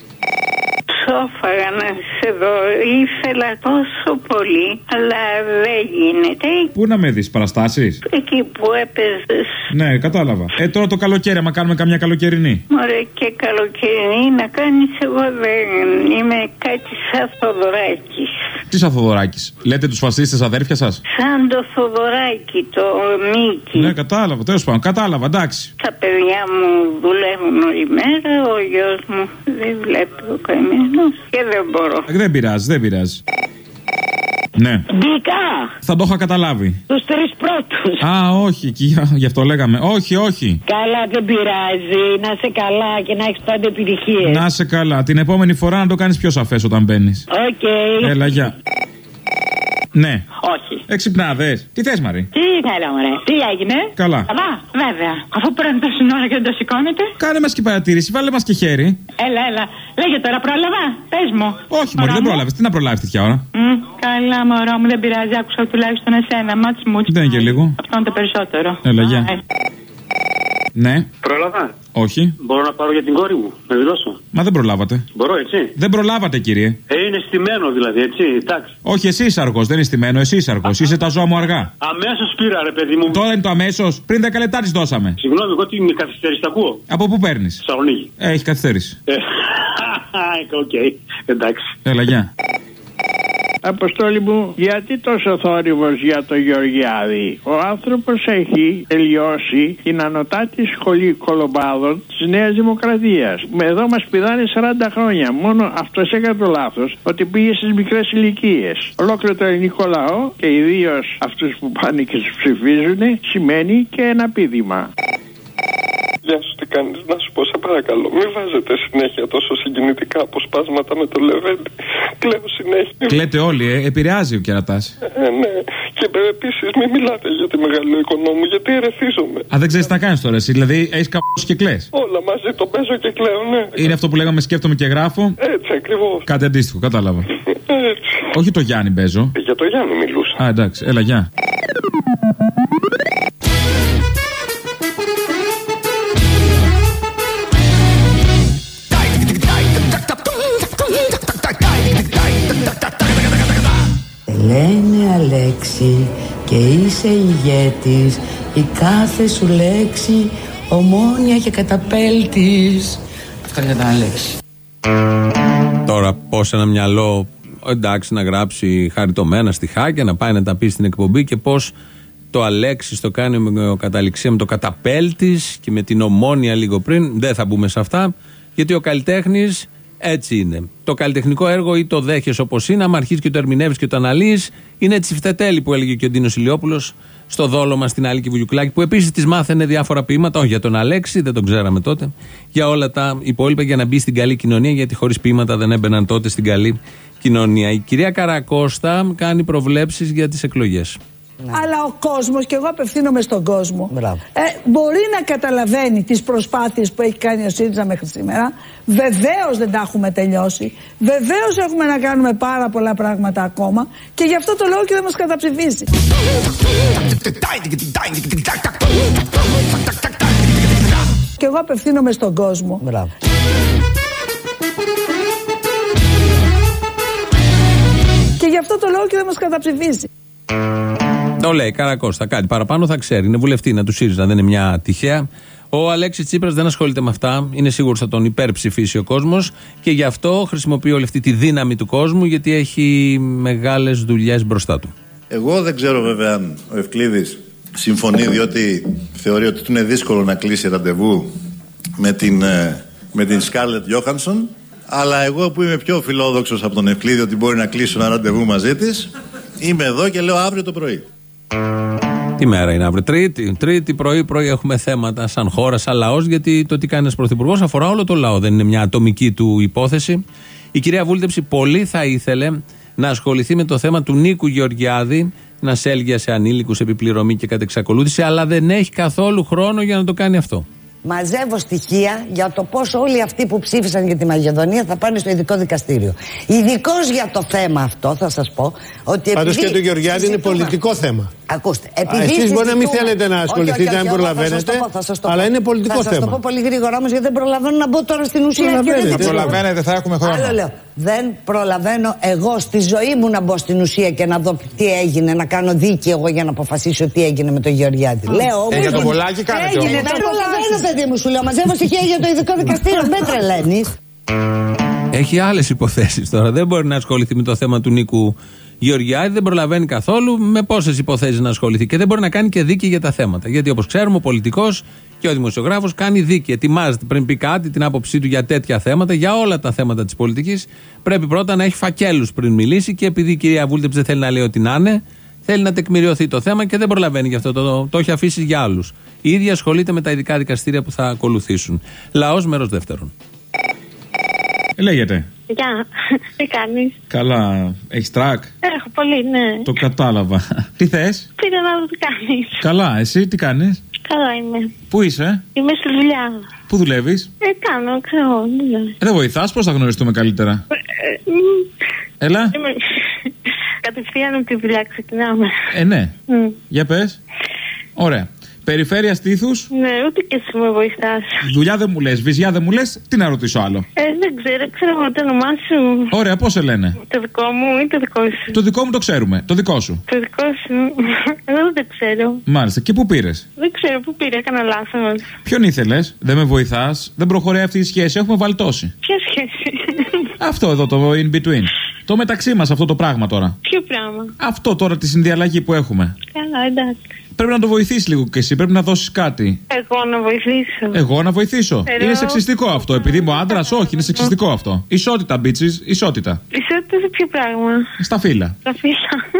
Ψόφαγα να σε δω. Ήθελα τόσο πολύ, αλλά δεν γίνεται. Πού να με δεις, παραστάσεις? Εκεί που έπαιζες. Ναι, κατάλαβα. Ε, τώρα το καλοκαίρι, άμα κάνουμε καμιά καλοκαιρινή. Ωραία, και καλοκαιρινή να κάνεις, εγώ δεν είμαι κάτι σαν Θοδωράκης. Τι σαν Θοδωράκης? Λέτε τους φασίστες αδέρφια σας? Σαν το Θοδωράκη, το Μίκη. Ναι, κατάλαβα, τέλος πάντων, κατάλαβα, εντάξει. Τα παιδιά μου δουλεύουν όλη μέρα, ο γιος μου δεν βλέπει ο καημένος και δεν μπορώ. Δεν πειράζει, δεν πειράζει. Ναι. Μπήκα! Θα το είχα καταλάβει. Τους τρεις πρώτους. Α, όχι, γι' αυτό λέγαμε. Όχι, όχι. Καλά, δεν πειράζει. Να είσαι καλά και να έχεις πάντα επιτυχίες. Να είσαι καλά. Την επόμενη φορά να το κάνεις πιο σαφές όταν μπαίνεις. Οκ. Okay. Έλα, γεια. Ναι. Όχι. Εξυπνάδες. Τι θες, Μαρή? Τι θέλω, μωρέ. Τι έγινε? Καλά. Καλά, βέβαια. Αφού παίρνει τόση ώρα και δεν το σηκώνετε. Κάνε μας και παρατήρηση, βάλε μας και χέρι. Έλα, έλα. Λέγε τώρα, πρόλαβα. Πες μου. Όχι, Μωρή, δεν πρόλαβες. Τι να προλάβεις τέτοια ώρα? Mm, καλά, μωρό μου, δεν πειράζει. Άκουσα τουλάχιστον εσένα. Μάτς μου. Δεν είναι και λίγο. Αυτό είναι το περισσότερο. Έλα, γεια. Ναι. Πρόλαβα. Όχι. Μπορώ να πάρω για την κόρη μου, να δηλώσω. Μα δεν προλάβατε. Μπορώ, έτσι. Δεν προλάβατε, κύριε. Ε, είναι στημένο δηλαδή, έτσι. Εντάξει. Όχι, εσύ είσαι αργός, δεν είναι στημένο, εσύ είσαι αργός. Είσαι τα ζώα μου αργά. Αμέσως πήρα, ρε παιδί μου. Τώρα είναι το αμέσως. Πριν δέκα λεπτά τις δώσαμε. Συγγνώμη, εγώ τι με καθυστέρηση τα ακούω. Από πού παίρνεις? Θεσσαλονίκη. Ε, έχει καθυστέρηση. Οκ, εντάξει. Έλα, γεια. Αποστόλη μου, γιατί τόσο θόρυβος για το Γεωργιάδη? Ο άνθρωπος έχει τελειώσει την ανωτάτη σχολή κολομπάδων της Νέας Δημοκρατίας. Εδώ μας πηδάνε σαράντα χρόνια. Μόνο αυτός έκανε το λάθος ότι πήγε στις μικρές ηλικίες. Ολόκληρο το ελληνικό λαό και ιδίως αυτούς που πάνε και τους ψηφίζουν σημαίνει και ένα πήδημα. Γεια σου, τι κάνεις? Να σου πω, σε παρακαλώ, μην βάζετε συνέχεια τόσο συγκινητικά αποσπάσματα με το Λεβέντη. Κλαίω συνέχεια. Κλαίτε όλοι, ε. Επηρεάζει ο κερατάς. Ε, ναι. Και επίσης μην μιλάτε για τη μεγάλη οικονόμου, γιατί ερεθίζομαι. Α, δεν ξέρεις τι να κάνεις τώρα, εσύ. Δηλαδή έχεις καπώσει και κλαις. Όλα μαζί, το παίζω και κλαίω, ναι. Είναι αυτό που λέγαμε σκέφτομαι και γράφω. Έτσι, ακριβώς. Κάτι αντίστοιχο, κατάλαβα. Έτσι. Όχι το Γιάννη παίζω. Για το Γιάννη μιλούσα. Α, εντάξει, έλα, γεια. Λένε Αλέξη και είσαι ηγέτης, η κάθε σου λέξη ομόνια και καταπέλτης. Αυτό για τον Αλέξη. Τώρα πώς ένα μυαλό, εντάξει, να γράψει χαριτωμένα στιχάκια, να πάει να τα πει στην εκπομπή, και πώς το Αλέξης το κάνει με καταληξία με το καταπέλτης και με την ομόνια λίγο πριν. Δεν θα μπούμε σε αυτά, γιατί ο καλλιτέχνης Έτσι είναι. Το καλλιτεχνικό έργο ή το δέχεσαι όπως είναι, άμα αρχίζει και το ερμηνεύεις και το αναλύεις, είναι έτσι φτετέλη που έλεγε και ο Ντίνος Ηλιόπουλος στο δόλωμα στην Άλκη Βουγιουκλάκη, που επίσης της μάθαινε διάφορα ποίηματα, όχι για τον Αλέξη, δεν τον ξέραμε τότε, για όλα τα υπόλοιπα για να μπει στην καλή κοινωνία, γιατί χωρίς ποίηματα δεν έμπαιναν τότε στην καλή κοινωνία. Η κυρία Καρακώστα κάνει προβλέψεις για τις εκλογές. Ναι. Αλλά ο κόσμος, και εγώ απευθύνομαι στον κόσμο, ε, μπορεί να καταλαβαίνει τις προσπάθειες που έχει κάνει ο ΣΥΡΙΖΑ μέχρι σήμερα. Βεβαίως δεν τα έχουμε τελειώσει. Βεβαίως έχουμε να κάνουμε πάρα πολλά πράγματα ακόμα. Και γι' αυτό το λόγο και δεν μας καταψηφίσει. Και εγώ απευθύνομαι στον κόσμο. Μπράβο. Και γι' αυτό το λόγο και δεν μας καταψηφίσει. Το λέει Καρακώστα, κάτι παραπάνω θα ξέρει. Είναι βουλευτήνα του ΣΥΡΙΖΑ, δεν είναι μια τυχαία. Ο Αλέξης Τσίπρας δεν ασχολείται με αυτά. Είναι σίγουρο θα τον υπερψηφίσει ο κόσμος και γι' αυτό χρησιμοποιεί όλη αυτή τη δύναμη του κόσμου, γιατί έχει μεγάλες δουλειές μπροστά του. Εγώ δεν ξέρω βέβαια αν ο Ευκλήδης συμφωνεί, διότι θεωρεί ότι είναι δύσκολο να κλείσει ραντεβού με την, με την Σκάρλετ Γιόχανσον. Αλλά εγώ που είμαι πιο φιλόδοξος από τον Ευκλήδη ότι μπορεί να κλείσω ένα ραντεβού μαζί της, είμαι εδώ και λέω αύριο το πρωί. Τι μέρα είναι αύριο? Τρίτη. Τρίτη πρωί πρωί έχουμε θέματα σαν χώρα, σαν λαός, γιατί το τι κάνει ένας πρωθυπουργός αφορά όλο το λαό. Δεν είναι μια ατομική του υπόθεση. Η κυρία Βούλτεψη πολύ θα ήθελε να ασχοληθεί με το θέμα του Νίκου Γεωργιάδη, να έλγεια σε ανήλικους, επιπληρωμή και κατ' εξακολούθηση, αλλά δεν έχει καθόλου χρόνο για να το κάνει αυτό. Μαζεύω στοιχεία για το πώς όλοι αυτοί που ψήφισαν για τη Μακεδονία θα πάνε στο ειδικό δικαστήριο. Ειδικώς για το θέμα αυτό θα σας πω ότι. Πάντως και το Γεωργιάδη είναι πολιτικό θέμα. Ακούστε. Εσείς μπορεί να μην θέλετε να ασχοληθείτε, να μην προλαβαίνετε, αλλά είναι πολιτικό θέμα. Θα σας το πω πολύ γρήγορα όμως, γιατί δεν προλαβαίνω να μπω τώρα στην ουσία. Δεν προλαβαίνετε, θα έχουμε χρόνο. Άλλο λέω. Δεν προλαβαίνω εγώ στη ζωή μου να μπω στην ουσία και να δω τι έγινε, να κάνω δίκη εγώ για να αποφασίσω τι έγινε με τον Γεωργιάδη. Λέω όμως. Για τον Πολάκη κάνετε όμως. Δεν προλαβαίνω, παιδί μου, σου λέω. Μαζεύω στοιχεία για το ειδικό δικαστήριο. Δεν τρελαίνεις. Έχει άλλες υποθέσεις τώρα. Δεν μπορεί να ασχοληθεί με το θέμα του Νίκου Γεωργιάδη, δεν προλαβαίνει καθόλου με πόσες υποθέσεις να ασχοληθεί και δεν μπορεί να κάνει και δίκη για τα θέματα. Γιατί όπως ξέρουμε, ο πολιτικός και ο δημοσιογράφος κάνει δίκη. Ετοιμάζεται πριν πει κάτι, την άποψή του για τέτοια θέματα, για όλα τα θέματα της πολιτικής. Πρέπει πρώτα να έχει φακέλους πριν μιλήσει και επειδή η κυρία Βούλτεψη δεν θέλει να λέει ότι να είναι, θέλει να τεκμηριωθεί το θέμα και δεν προλαβαίνει γι' αυτό. Το, το, το έχει αφήσει για άλλους. Η ίδια ασχολείται με τα ειδικά δικαστήρια που θα ακολουθήσουν. Λαός, μέρος δεύτερον. Λέγεται. Γεια, τι κάνεις? Καλά, έχεις τρακ? Έχω πολύ, ναι. Το κατάλαβα. Τι θες? Πήρα να δω τι κάνεις. Καλά, εσύ τι κάνεις? Καλά είμαι. Πού είσαι? Είμαι στη δουλειά. Πού δουλεύεις? Ε, κάνω, ξέρω, δουλεύω. Ε, δεν βοηθάς, πώς θα γνωριστούμε καλύτερα? Ε, Έλα. Είμαι... Κατευθείαν από τη δουλειά ξεκινάμε. Ε, ναι. Mm. Για πες. Ωραία. Περιφέρεια Στήθους. Ναι, ούτε και εσύ με βοηθάς. Δουλειά δεν μου λες, βυζιά δεν μου λες, τι να ρωτήσω άλλο? Ε, δεν ξέρω, ξέρω το όνομά σου. Ωραία, πώς σε λένε? Το δικό μου ή το δικό σου? Το δικό μου το ξέρουμε, το δικό σου. Το δικό σου, εγώ δεν το ξέρω. Μάλιστα, και πού πήρες? Δεν ξέρω, πού πήρε, έκανα λάθος. Ποιον ήθελες? Δεν με βοηθάς, δεν προχωράει αυτή η σχέση, έχουμε βαλτώσει. Ποια σχέση? Αυτό εδώ το in between. Το μεταξύ μας αυτό το πράγμα τώρα. Ποιο πράγμα? Αυτό τώρα τη συνδιαλλαγή που έχουμε. Καλά, εντάξει. Πρέπει να το βοηθήσεις λίγο και εσύ, πρέπει να δώσεις κάτι. Εγώ να βοηθήσω. Εγώ να βοηθήσω. Ερώ... Είναι σεξιστικό αυτό. Επειδή είμαι άντρας, όχι, είναι σεξιστικό αυτό. Ισότητα, bitches, ισότητα. Ισότητα σε ποιο πράγμα? Στα φύλλα. Στα φύλλα.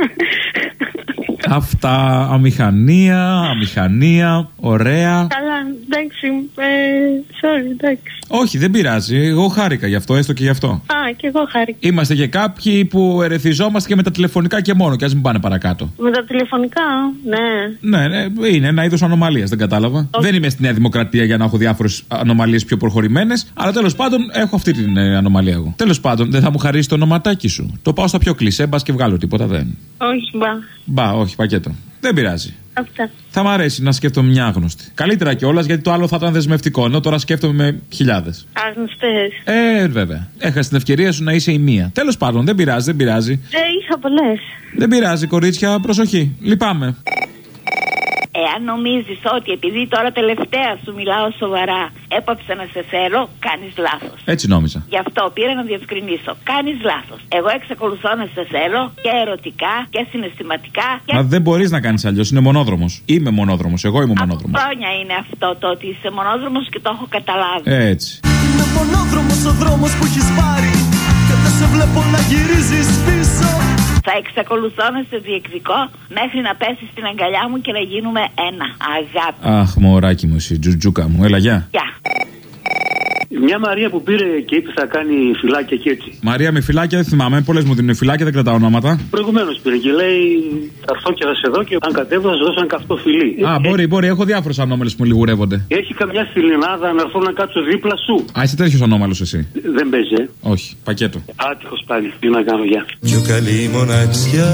Αυτά, αμηχανία, αμηχανία, ωραία. Καλά, εντάξει, ε, sorry, εντάξει. Όχι, δεν πειράζει, εγώ χάρηκα γι' αυτό, έστω και γι' αυτό. Α, και εγώ χάρηκα. Είμαστε και κάποιοι που ερεθιζόμαστε και με τα τηλεφωνικά και μόνο, και ας μην πάνε παρακάτω. Με τα τηλεφωνικά, ναι. Ναι, ναι, είναι ένα είδος ανομαλίας, δεν κατάλαβα. Όχι. Δεν είμαι στη Νέα Δημοκρατία για να έχω διάφορες ανομαλίες πιο προχωρημένες, αλλά τέλος πάντων έχω αυτή την ε, ανομαλία εγώ. Τέλος πάντων, δεν θα μου χαρίσει το ονοματάκι σου. Το πάω στα πιο κλεισέ, μπας και βγάλω τίποτα, δεν. Όχι, μπα. Μπα, όχι, πακέτο. Δεν πειράζει. Αυτά. Θα μ' αρέσει να σκέφτομαι μια άγνωστη. Καλύτερα κιόλας, γιατί το άλλο θα ήταν δεσμευτικό. Ενώ τώρα σκέφτομαι με χιλιάδες. Άγνωστες. Ε, βέβαια. Έχασε την ευκαιρία σου να είσαι η μία. Τέλος πάντων, δεν πειράζει, δεν πειράζει. Ε, είχα πολλές. Δεν πειράζει, κορίτσια, προσοχή. Λυπάμαι. Εάν νομίζεις ότι επειδή τώρα τελευταία σου μιλάω σοβαρά έπαψα να σε θέλω, κάνεις λάθος. Έτσι νόμιζα. Γι' αυτό πήρα να διευκρινίσω. Κάνεις λάθος. Εγώ εξακολουθώ να σε θέλω και ερωτικά και συναισθηματικά. Και... Μα δεν μπορείς να κάνεις αλλιώς. Είναι μονόδρομος. Είμαι μονόδρομος. Εγώ είμαι μονόδρομος. Από χρόνια είναι αυτό το ότι είσαι μονόδρομος και το έχω καταλάβει. Έτσι. μονόδρομος ο δρόμος που έχεις πάρει και δεν σε βλέπω να γυρίζεις πίσω. Θα εξακολουθώ να σε διεκδικώ μέχρι να πέσεις στην αγκαλιά μου και να γίνουμε ένα. Αγάπη. Αχ, μωράκι μου, εσύ, τζουτζούκα μου. Έλα, γεια. Γεια. Μια Μαρία που πήρε και είπε θα κάνει φυλάκια και έτσι. Μαρία με φυλάκια δεν θυμάμαι. Πολλές μου δίνουν φυλάκια, δεν κρατάω ονόματα. Προηγουμένως πήρε και λέει θα έρθω και θα σε δω και αν κατέβω θα σου δώσω ένα καυτό φιλί. Α, ε, μπορεί, ε... μπορεί. Έχω διάφορους ανώμαλους που λιγουρεύονται. Έχει καμιά στην Ελλάδα να έρθω να κάτσω δίπλα σου. Α, είσαι τέτοιος ανώμαλος εσύ. Δεν παίζει, ε. Όχι, πακέτο. Άτυχος πάλι. Τι να κάνω, γεια. Πιο καλή μοναξιά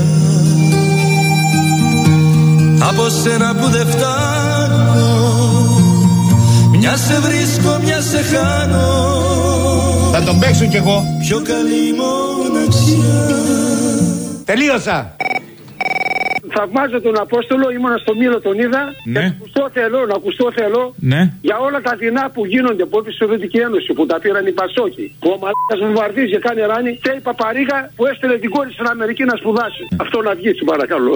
από σένα που δεν φτάνω. Μια σε βρίσκω, μια σε χάνω. Θα τον παίξω κι εγώ. Πιο καλή μοναξιά. Τελείωσα. Θαυμάζω τον Απόστολο, ήμουνα στο Μήλο, τον είδα. Ναι. Και ακουστώ θέλω, να ακουστώ θέλω. Ναι. Για όλα τα δεινά που γίνονται από τη Σοβιετική Ένωση που τα πήραν οι Πασόκοι. Που ο μαλάκας βομβαρδίζει και κάνει ράνι. Και η Παπαρίγα που έστειλε την κόρη στην Αμερική να σπουδάσει. Ναι. Αυτό να βγει, σου παρακαλώ.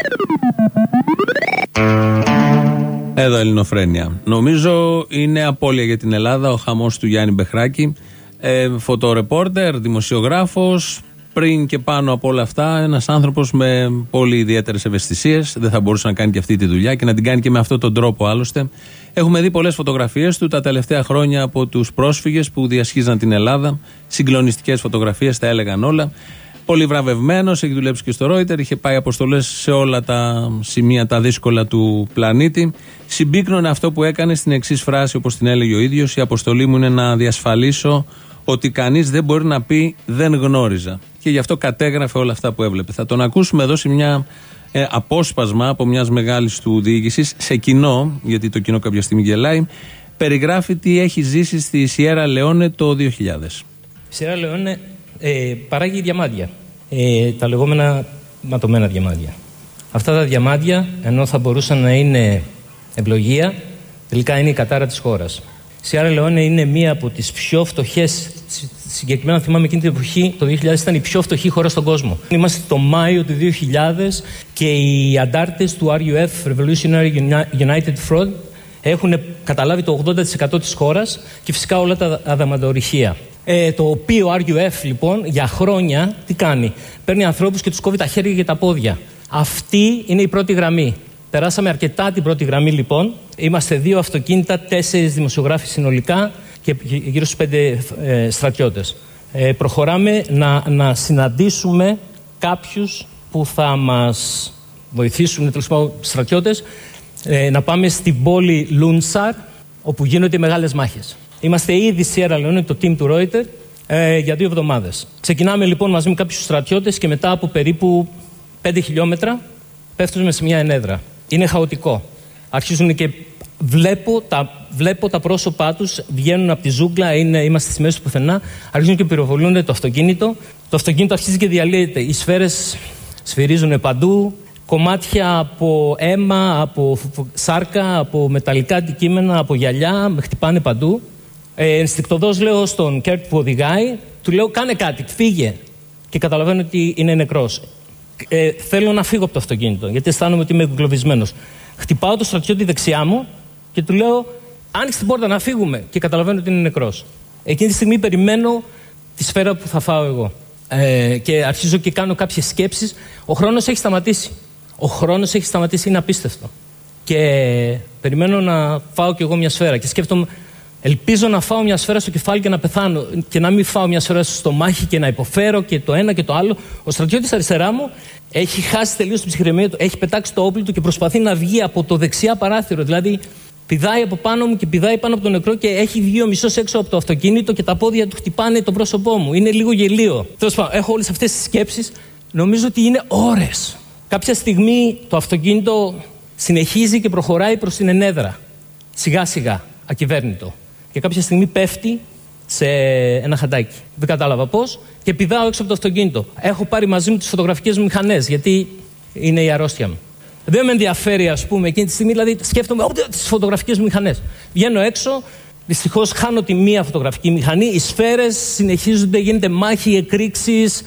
Εδώ Ελληνοφρένεια. Νομίζω είναι απώλεια για την Ελλάδα ο χαμός του Γιάννη Μπεχράκη. Ε, φωτορεπόρτερ, δημοσιογράφος, πριν και πάνω από όλα αυτά ένας άνθρωπος με πολύ ιδιαίτερες ευαισθησίες. Δεν θα μπορούσε να κάνει και αυτή τη δουλειά και να την κάνει και με αυτόν τον τρόπο άλλωστε. Έχουμε δει πολλές φωτογραφίες του τα τελευταία χρόνια από τους πρόσφυγες που διασχίζαν την Ελλάδα. Συγκλονιστικές φωτογραφίες, τα έλεγαν όλα. Πολύ βραβευμένος, έχει δουλέψει και στο Reuters, είχε πάει αποστολές σε όλα τα σημεία τα δύσκολα του πλανήτη. Συμπίκνωνε αυτό που έκανε στην εξής φράση, όπως την έλεγε ο ίδιος: η αποστολή μου είναι να διασφαλίσω ότι κανείς δεν μπορεί να πει δεν γνώριζα. Και γι' αυτό κατέγραφε όλα αυτά που έβλεπε. Θα τον ακούσουμε εδώ σε μια ε, απόσπασμα από μιας μεγάλης του διοίκησης, σε κοινό, γιατί το κοινό κάποια στιγμή γελάει. Περιγράφει τι έχει ζήσει στη Σιέρα Λεόνε το δύο χιλιάδες. Σιέρα Λεόνε ε, παράγει διαμάντια. Ε, τα λεγόμενα ματωμένα διαμάντια. Αυτά τα διαμάντια, ενώ θα μπορούσαν να είναι ευλογία, τελικά είναι η κατάρα της χώρας. Σιέρα Λεόνε είναι μία από τις πιο φτωχές, συγκεκριμένα θυμάμαι εκείνη την εποχή, το δύο χιλιάδες ήταν η πιο φτωχή χώρα στον κόσμο. Είμαστε το Μάιο του δύο χιλιάδες και οι αντάρτες του αρ γιου εφ, Revolutionary United Front, έχουν καταλάβει το ογδόντα τοις εκατό της χώρας και φυσικά όλα τα αδαμαντορυχεία. Ε, το οποίο αρ γιου εφ λοιπόν για χρόνια τι κάνει? Παίρνει ανθρώπους και τους κόβει τα χέρια και τα πόδια. Αυτή είναι η πρώτη γραμμή. Περάσαμε αρκετά την πρώτη γραμμή λοιπόν. Είμαστε δύο αυτοκίνητα, τέσσερις δημοσιογράφοι συνολικά και γύρω στους πέντε ε, στρατιώτες. Ε, προχωράμε να, να συναντήσουμε κάποιους που θα μας βοηθήσουν, τέλος πάντων στρατιώτες, ε, να πάμε στην πόλη Λούνσαρ, όπου γίνονται μεγάλες μάχες. Είμαστε ήδη Σιέρα Λεόνε, το team του Reuters, ε, για δύο εβδομάδες. Ξεκινάμε λοιπόν μαζί με κάποιους στρατιώτες και μετά από περίπου πέντε χιλιόμετρα πέφτουμε σε μια ενέδρα. Είναι χαοτικό. Αρχίζουν και βλέπω τα, βλέπω τα πρόσωπά τους, βγαίνουν από τη ζούγκλα, είναι, είμαστε στις μέσεις του πουθενά, αρχίζουν και πυροβολούν το αυτοκίνητο. Το αυτοκίνητο αρχίζει και διαλύεται. Οι σφαίρες σφυρίζουν παντού, κομμάτια από αίμα, από σάρκα, από μεταλλικά αντικείμενα, από γυαλιά, με χτυπάνε παντού. Ε, ενστικτωδώς λέω στον Κέρτ που οδηγάει, του λέω κάνε κάτι, φύγε. Και καταλαβαίνω ότι είναι νεκρός. Ε, θέλω να φύγω από το αυτοκίνητο, γιατί αισθάνομαι ότι είμαι εγκλωβισμένος. Χτυπάω το στρατιώτη δεξιά μου και του λέω άνοιξε την πόρτα να φύγουμε. Και καταλαβαίνω ότι είναι νεκρός. Εκείνη τη στιγμή περιμένω τη σφαίρα που θα φάω εγώ. Ε, και αρχίζω και κάνω κάποιες σκέψεις. Ο χρόνος έχει σταματήσει. Ο χρόνος έχει σταματήσει, είναι απίστευτο. Και περιμένω να φάω κι εγώ μια σφαίρα. Και σκέφτομαι, ελπίζω να φάω μια σφαίρα στο κεφάλι και να πεθάνω. Και να μην φάω μια σφαίρα στο στομάχι και να υποφέρω και το ένα και το άλλο. Ο στρατιώτης αριστερά μου έχει χάσει τελείως την ψυχραιμία του, έχει πετάξει το όπλο του και προσπαθεί να βγει από το δεξιά παράθυρο. Δηλαδή, πηδάει από πάνω μου και πηδάει πάνω από τον νεκρό και έχει βγει ο μισός έξω από το αυτοκίνητο και τα πόδια του χτυπάνε το πρόσωπό μου. Είναι λίγο γελίο. Τέλος πάντων, έχω όλες αυτές τις σκέψεις. Νομίζω ότι είναι ώρες. Κάποια στιγμή το αυτοκίνητο συνεχίζει και προχωράει προς την ενέδρα. Σιγά σιγά, ακυβέρνητο. Και κάποια στιγμή πέφτει σε ένα χαντάκι. Δεν κατάλαβα πώς και πηδάω έξω από το αυτοκίνητο. Έχω πάρει μαζί μου τις φωτογραφικές μου μηχανές, γιατί είναι η αρρώστια μου. Δεν με ενδιαφέρει, ας πούμε, εκείνη τη στιγμή, δηλαδή σκέφτομαι τις φωτογραφικές μου μηχανές. Βγαίνω έξω, δυστυχώς χάνω τη μία φωτογραφική μηχανή, οι σφαίρες συνεχίζονται, γίνεται μάχη, εκρήξεις,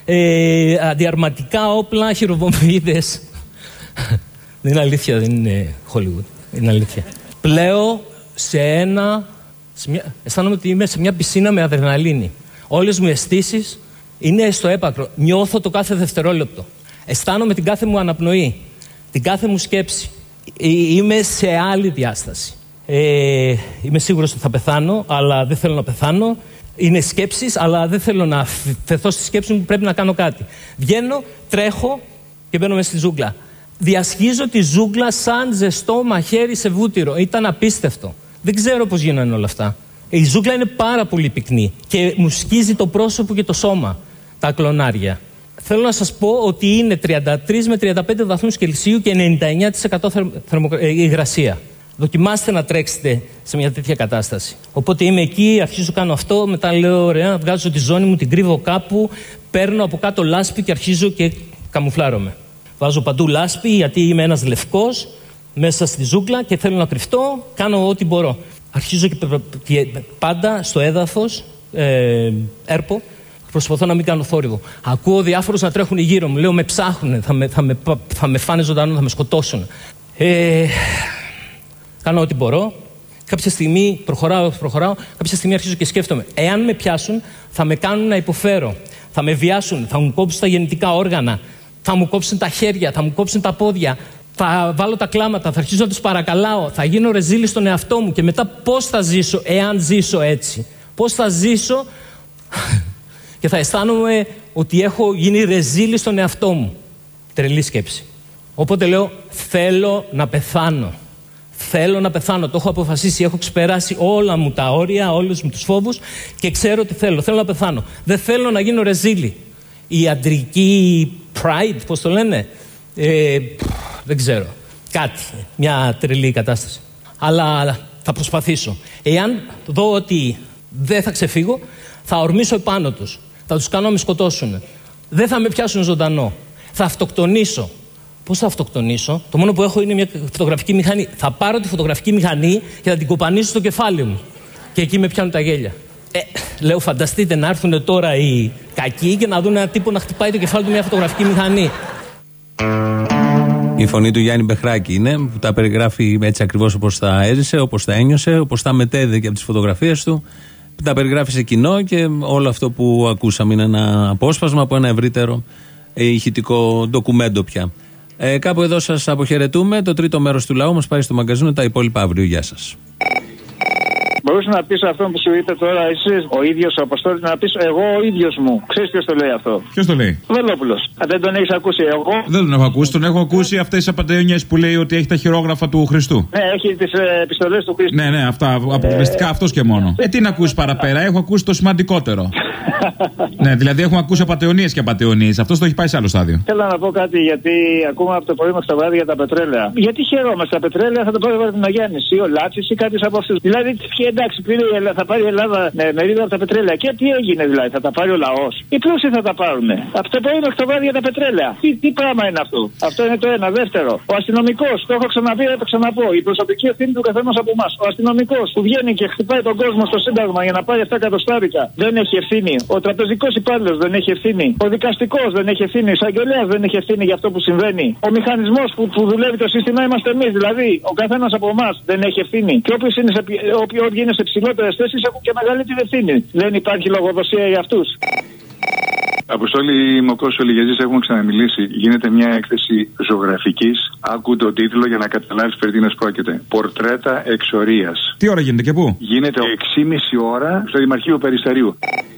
ε, αντιαρματικά όπλα, χειροβομβίδες. Δεν είναι αλήθεια, δεν είναι Hollywood. Είναι αλήθεια. Πλέω σε ένα Μια... Αισθάνομαι ότι είμαι σε μια πισίνα με αδρεναλίνη. Όλες μου οι αισθήσεις είναι στο έπακρο. Νιώθω το κάθε δευτερόλεπτο. Αισθάνομαι την κάθε μου αναπνοή, την κάθε μου σκέψη. Είμαι σε άλλη διάσταση. Ε, είμαι σίγουρος ότι θα πεθάνω, αλλά δεν θέλω να πεθάνω. Είναι σκέψεις, αλλά δεν θέλω να φεθώ στη σκέψη μου που πρέπει να κάνω κάτι. Βγαίνω, τρέχω και μπαίνω μέσα στη ζούγκλα. Διασχίζω τη ζούγκλα σαν ζεστό μαχαίρι σε βούτυρο. Ήταν απίστευτο. Δεν ξέρω πώς γίνανε όλα αυτά. Η ζούγκλα είναι πάρα πολύ πυκνή και μου σκίζει το πρόσωπο και το σώμα, τα κλονάρια. Θέλω να σας πω ότι είναι τριάντα τρεις με τριάντα πέντε βαθμούς Κελσίου και ενενήντα εννέα τοις εκατό θερμο... θερμο... υγρασία. Δοκιμάστε να τρέξετε σε μια τέτοια κατάσταση. Οπότε είμαι εκεί, αρχίζω κάνω αυτό, μετά λέω ωραία, βγάζω τη ζώνη μου, την κρύβω κάπου, παίρνω από κάτω λάσπη και αρχίζω και καμουφλάρομαι. Βάζω παντού λάσπη γιατί είμαι ένας λευκός μέσα στη ζούγκλα και θέλω να κρυφτώ, κάνω ό,τι μπορώ. Αρχίζω και, και πάντα στο έδαφος, ε, έρπω, προσπαθώ να μην κάνω θόρυβο. Ακούω διάφορους να τρέχουν γύρω μου, λέω με ψάχνουνε, θα με, θα με, θα με φάνε ζωντανό, θα με σκοτώσουν. Ε, κάνω ό,τι μπορώ. Κάποια στιγμή προχωράω, προχωράω, κάποια στιγμή αρχίζω και σκέφτομαι. Εάν με πιάσουν, θα με κάνουν να υποφέρω. Θα με βιάσουν, θα μου κόψουν τα γεννητικά όργανα, θα μου κόψουν τα χέρια, θα μου κόψουν τα πόδια. Θα βάλω τα κλάματα, θα αρχίσω να τους παρακαλάω, θα γίνω ρεζίλη στον εαυτό μου και μετά πώς θα ζήσω, εάν ζήσω έτσι. Πώς θα ζήσω και θα αισθάνομαι ότι έχω γίνει ρεζίλη στον εαυτό μου. Τρελή σκέψη. Οπότε λέω, θέλω να πεθάνω. Θέλω να πεθάνω, το έχω αποφασίσει, έχω ξεπεράσει όλα μου τα όρια, όλους μου τους φόβους και ξέρω τι θέλω, θέλω να πεθάνω. Δεν θέλω να γίνω ρεζίλη. Η αντρική pride, πώς το λένε, ε, δεν ξέρω, κάτι, μια τρελή κατάσταση. Αλλά θα προσπαθήσω. Εάν δω ότι δεν θα ξεφύγω, θα ορμήσω επάνω τους. Θα τους κάνω να με σκοτώσουν. Δεν θα με πιάσουν ζωντανό. Θα αυτοκτονήσω. Πώς θα αυτοκτονήσω? Το μόνο που έχω είναι μια φωτογραφική μηχανή. Θα πάρω τη φωτογραφική μηχανή και θα την κοπανίσω στο κεφάλι μου. Και εκεί με πιάνουν τα γέλια. Ε, λέω, φανταστείτε να έρθουν τώρα οι κακοί και να δουν ένα τύπο να χτυπάει το κεφάλι του μια φωτογραφική μηχανή. Η φωνή του Γιάννη Μπεχράκη είναι, που τα περιγράφει έτσι ακριβώς όπως τα έζησε, όπως τα ένιωσε, όπως τα μετέδε και από τις φωτογραφίες του. Τα περιγράφει σε κοινό και όλο αυτό που ακούσαμε είναι ένα απόσπασμα από ένα ευρύτερο ηχητικό ντοκουμέντο πια. Ε, κάπου εδώ σας αποχαιρετούμε. Το τρίτο μέρος του λαού μας πάει στο μαγκαζίνο. Τα υπόλοιπα αύριο. Γεια σας. Μπορούσε να πει αυτό που σου είπε τώρα, εσύ ο ίδιος ο Αποστόλης, να πει εγώ ο ίδιος μου. Ξέρεις ποιος το λέει αυτό? Ποιος το λέει? Ο Βελόπουλος. Αν δεν τον έχεις ακούσει, εγώ. Δεν τον έχω ακούσει. Τον έχω ακούσει αυτές τις απατεώνιες που λέει ότι έχει τα χειρόγραφα του Χριστού. Ναι, έχει τις ε, επιστολές του Χριστού. Ναι, ναι, αυτά. Ε... αποκλειστικά αυτός και μόνο. Ε, τι να ακούσει παραπέρα, έχω ακούσει το σημαντικότερο. Ναι, δηλαδή έχουμε ακούσει απατεωνίες και απατεωνίες. Αυτό το έχει πάει σε άλλο στάδιο. Θέλω να πω κάτι, γιατί ακούμε από το πρωί μέχρι το βράδυ για τα πετρέλαια. Γιατί χαιρόμαστε, τα πετρέλαια θα τα πάρει ο Βαρδινογιάννης ή ο Λάτσης ή κάποιος από αυτούς. Δηλαδή, εντάξει, πήρε, θα πάρει η Ελλάδα με μερίδα από τα πετρέλαια. Και τι έγινε δηλαδή, θα τα πάρει ο λαός? Οι πλούσιοι θα τα πάρουν. Από το πρωί μέχρι το βράδυ για τα πετρέλαια. Τι, τι πράγμα είναι αυτό? Αυτό είναι το ένα. Δεύτερο, ο αστυνομικός, το έχω ξαναπεί, θα το ξαναπώ. Η προσωπική ευθύνη του καθενός από εμάς. Ο αστυνομικός που βγαίνει και χτυπάει τον κόσμο στο Σύνταγμα για να πάρει αυτά εκατοστάρικα δεν έχει ευθύνη. Ο τραπεζικός υπάλληλος δεν έχει ευθύνη. Ο δικαστικός δεν έχει ευθύνη. Ο εισαγγελέας δεν έχει ευθύνη για αυτό που συμβαίνει. Ο μηχανισμός που, που δουλεύει το σύστημα είμαστε εμείς. Δηλαδή, ο καθένας από εμάς δεν έχει ευθύνη. Και όποιος είναι σε, όποιοι είναι σε ψηλότερες θέσεις έχουν και μεγαλύτερη ευθύνη. Δεν υπάρχει λογοδοσία για αυτούς. Αποστόλη Μοκός, ο Λιγιαζής, έχουμε ξαναμιλήσει. Γίνεται μια έκθεση ζωγραφικής. Άκου τον τίτλο για να καταλάβεις περί τίνος πρόκειται. Πορτρέτα εξορίας. Τι ώρα γίνεται και πού? Γίνεται έξι και μισή ώρα στο Δημαρχείο Περισταρίου.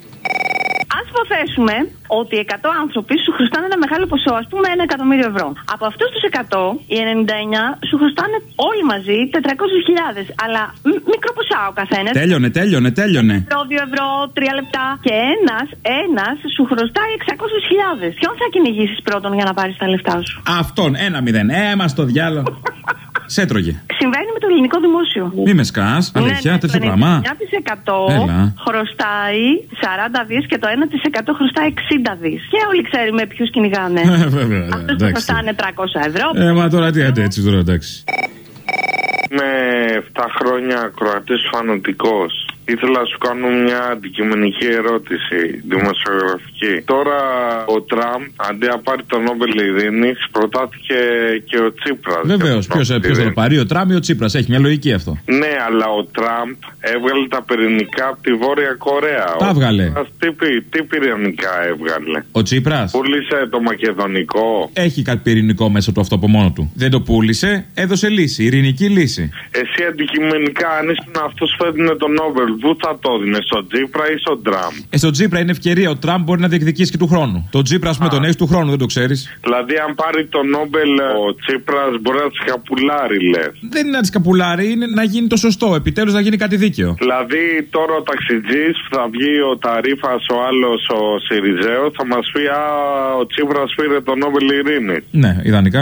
Ας υποθέσουμε ότι εκατό άνθρωποι σου χρωστάνε ένα μεγάλο ποσό, ας πούμε ένα εκατομμύριο ευρώ. Από αυτούς τους εκατό, οι ενενήντα εννέα σου χρωστάνε όλοι μαζί τετρακόσιες χιλιάδες. Αλλά μικρό ποσά ο καθένας. Τέλειωνε, τέλειωνε, τέλειωνε. Ευρώ, δύο ευρώ, τρία λεπτά. Και ένας, ένας σου χρωστάει εξακόσιες χιλιάδες. Ποιον θα κυνηγήσεις πρώτον για να πάρεις τα λεφτά σου? Αυτόν, ένα μηδέν. Έμα στο διάλο. Σε έτρωγε. Συμβαίνει με το ελληνικό δημόσιο. Μη με σκάς, αλήθεια, ναι, τέτοιο πράγμα. Το ενενήντα τοις εκατό χρωστάει σαράντα δις και το ένα τοις εκατό χρωστάει εξήντα δις. Και όλοι ξέρουμε ποιους κυνηγάνε. Αυτούς που χρωστάνε τριακόσια ευρώ. Ε, μα τώρα τι άντε έτσι τώρα, εντάξει. Με επτά χρόνια ακροατής φανατικός Ήθελα να σου κάνω μια αντικειμενική ερώτηση, δημοσιογραφική. Τώρα ο Τραμπ, αντί να πάρει το Νόμπελ Ειρήνης, προτάθηκε και ο Τσίπρας. Βεβαίως, ποιος θα το πάρει, ο Τραμπ ή ο Τσίπρας? Έχει μια λογική αυτό. Ναι, αλλά ο Τραμπ έβγαλε τα πυρηνικά από τη Βόρεια Κορέα. Τα έβγαλε. Τι, τι πυρηνικά έβγαλε? Ο Τσίπρας πούλησε το μακεδονικό. Έχει κάτι πυρηνικό μέσα του αυτό από μόνο του. Δεν το πούλησε, έδωσε λύση, ειρηνική λύση. Εσύ αντικειμενικά, αν ήσουν αυτός που έδινε το Νόμπελ, πού θα το έδινε, στον Τσίπρα ή στον Τραμπ? Ε, στον Τσίπρα είναι ευκαιρία. Ο Τραμπ μπορεί να διεκδικήσει και του χρόνου. Το Τσίπρα, α πούμε, τον έχει του χρόνου, δεν το ξέρεις. Δηλαδή, αν πάρει το Νόμπελ ο Τσίπρας, μπορεί να τη καπουλάρει, λες? Δεν είναι να τη καπουλάρει, είναι να γίνει το σωστό. Επιτέλους να γίνει κάτι δίκαιο. Δηλαδή, τώρα ο ταξιτζής θα βγει ο Ταρίφας, ο άλλος ο Σιριζέος, θα μας πει, α, ο Τσίπρας πήρε το Νόμπελ Ειρήνης. Ναι, ιδανικά.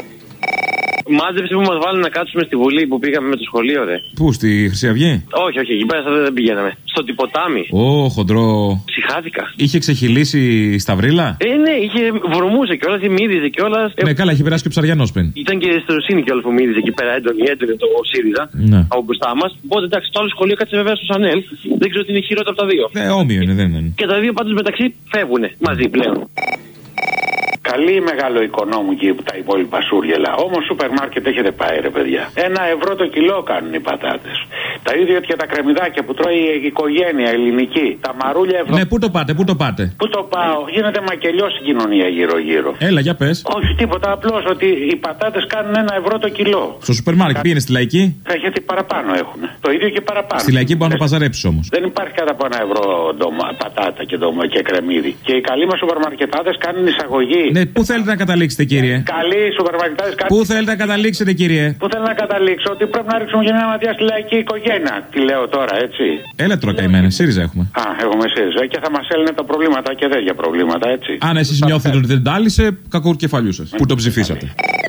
Μάζεψε που μας βάλουν να κάτσουμε στη Βουλή που πήγαμε με το σχολείο, ρε. Πού, στη Χρυσή Αυγή? Όχι, όχι, εκεί πέρα δεν πηγαίναμε. Στο Τυποτάμι. Ω, χοντρό. Ψυχάθηκα. Είχε ξεχυλήσει στα βρύλα? Ε, ναι, είχε βρωμούσε κιόλας, μύριζε κιόλας. Ναι, καλά, είχε περάσει και ο Ψαριανός πριν. Ήταν και η αισθητοσύνη κιόλας που μύριζε εκεί πέρα, έντονη, έντονη το ΣΥΡΙΖΑ. Ναι. Από μπροστά μας. Οπότε εντάξει, το άλλο σχολείο κάτσε βέβαια στο Σανέλ. Δεν ξέρω τι είναι χειρότερο από τα δύο. Ε, όμοιο είναι, δεν είναι. Και τα δύο πάντως μεταξύ φεύγουν μαζί πλέον. Καλή μεγάλο οικονόμου και τα υπόλοιπα σούργελα. Όμως σούπερ μάρκετ έχετε πάει, ρε παιδιά. Ένα ευρώ το κιλό κάνουν οι πατάτες. Τα ίδια και τα κρεμμυδάκια που τρώει η οικογένεια ελληνική. Τα μαρούλια ευρώ. Ναι, πού το πάτε, πού το πάτε? Πού το πάω, γίνεται μακελιός η κοινωνία γύρω-γύρω. Έλα, για πες. Όχι τίποτα, απλώς ότι οι πατάτες κάνουν ένα ευρώ το κιλό. Στο σούπερ μάρκετ πήγαινε στη Λαϊκή? Ε, γιατί παραπάνω έχουν. Το ίδιο και παραπάνω. Στη Λαϊκή μπορεί να το παζαρέψεις όμως. Δεν υπάρχει κάτω από ένα ευρώ ντομα, πατάτα και, ντομα, και κρεμμύδι. Και οι καλοί μας σούπερ μαρκετάδες κάνουν εισαγωγή. Ναι, πού θέλετε να καταλήξετε, κύριε? Καλοί σούπερ μαρκετάδες κάνουν. Πού θέλετε να καταλήξετε, κύριε? Πού θέλω να καταλήξω, ότι πρέπει να ρίξουμε και μια ματιά στη λαϊκή οικογένεια. Τι λέω τώρα, έτσι. Έλα τώρα καημένε, ΣΥΡΙΖΑ έχουμε. Α, έχουμε ΣΥΡΙΖΑ και θα μας έλυνε τα προβλήματα και τέτοια προβλήματα, έτσι. Αν εσείς νιώθετε ότι δεν τα άλυσε, κακό κεφαλιού σας. Που το ψηφίσατε.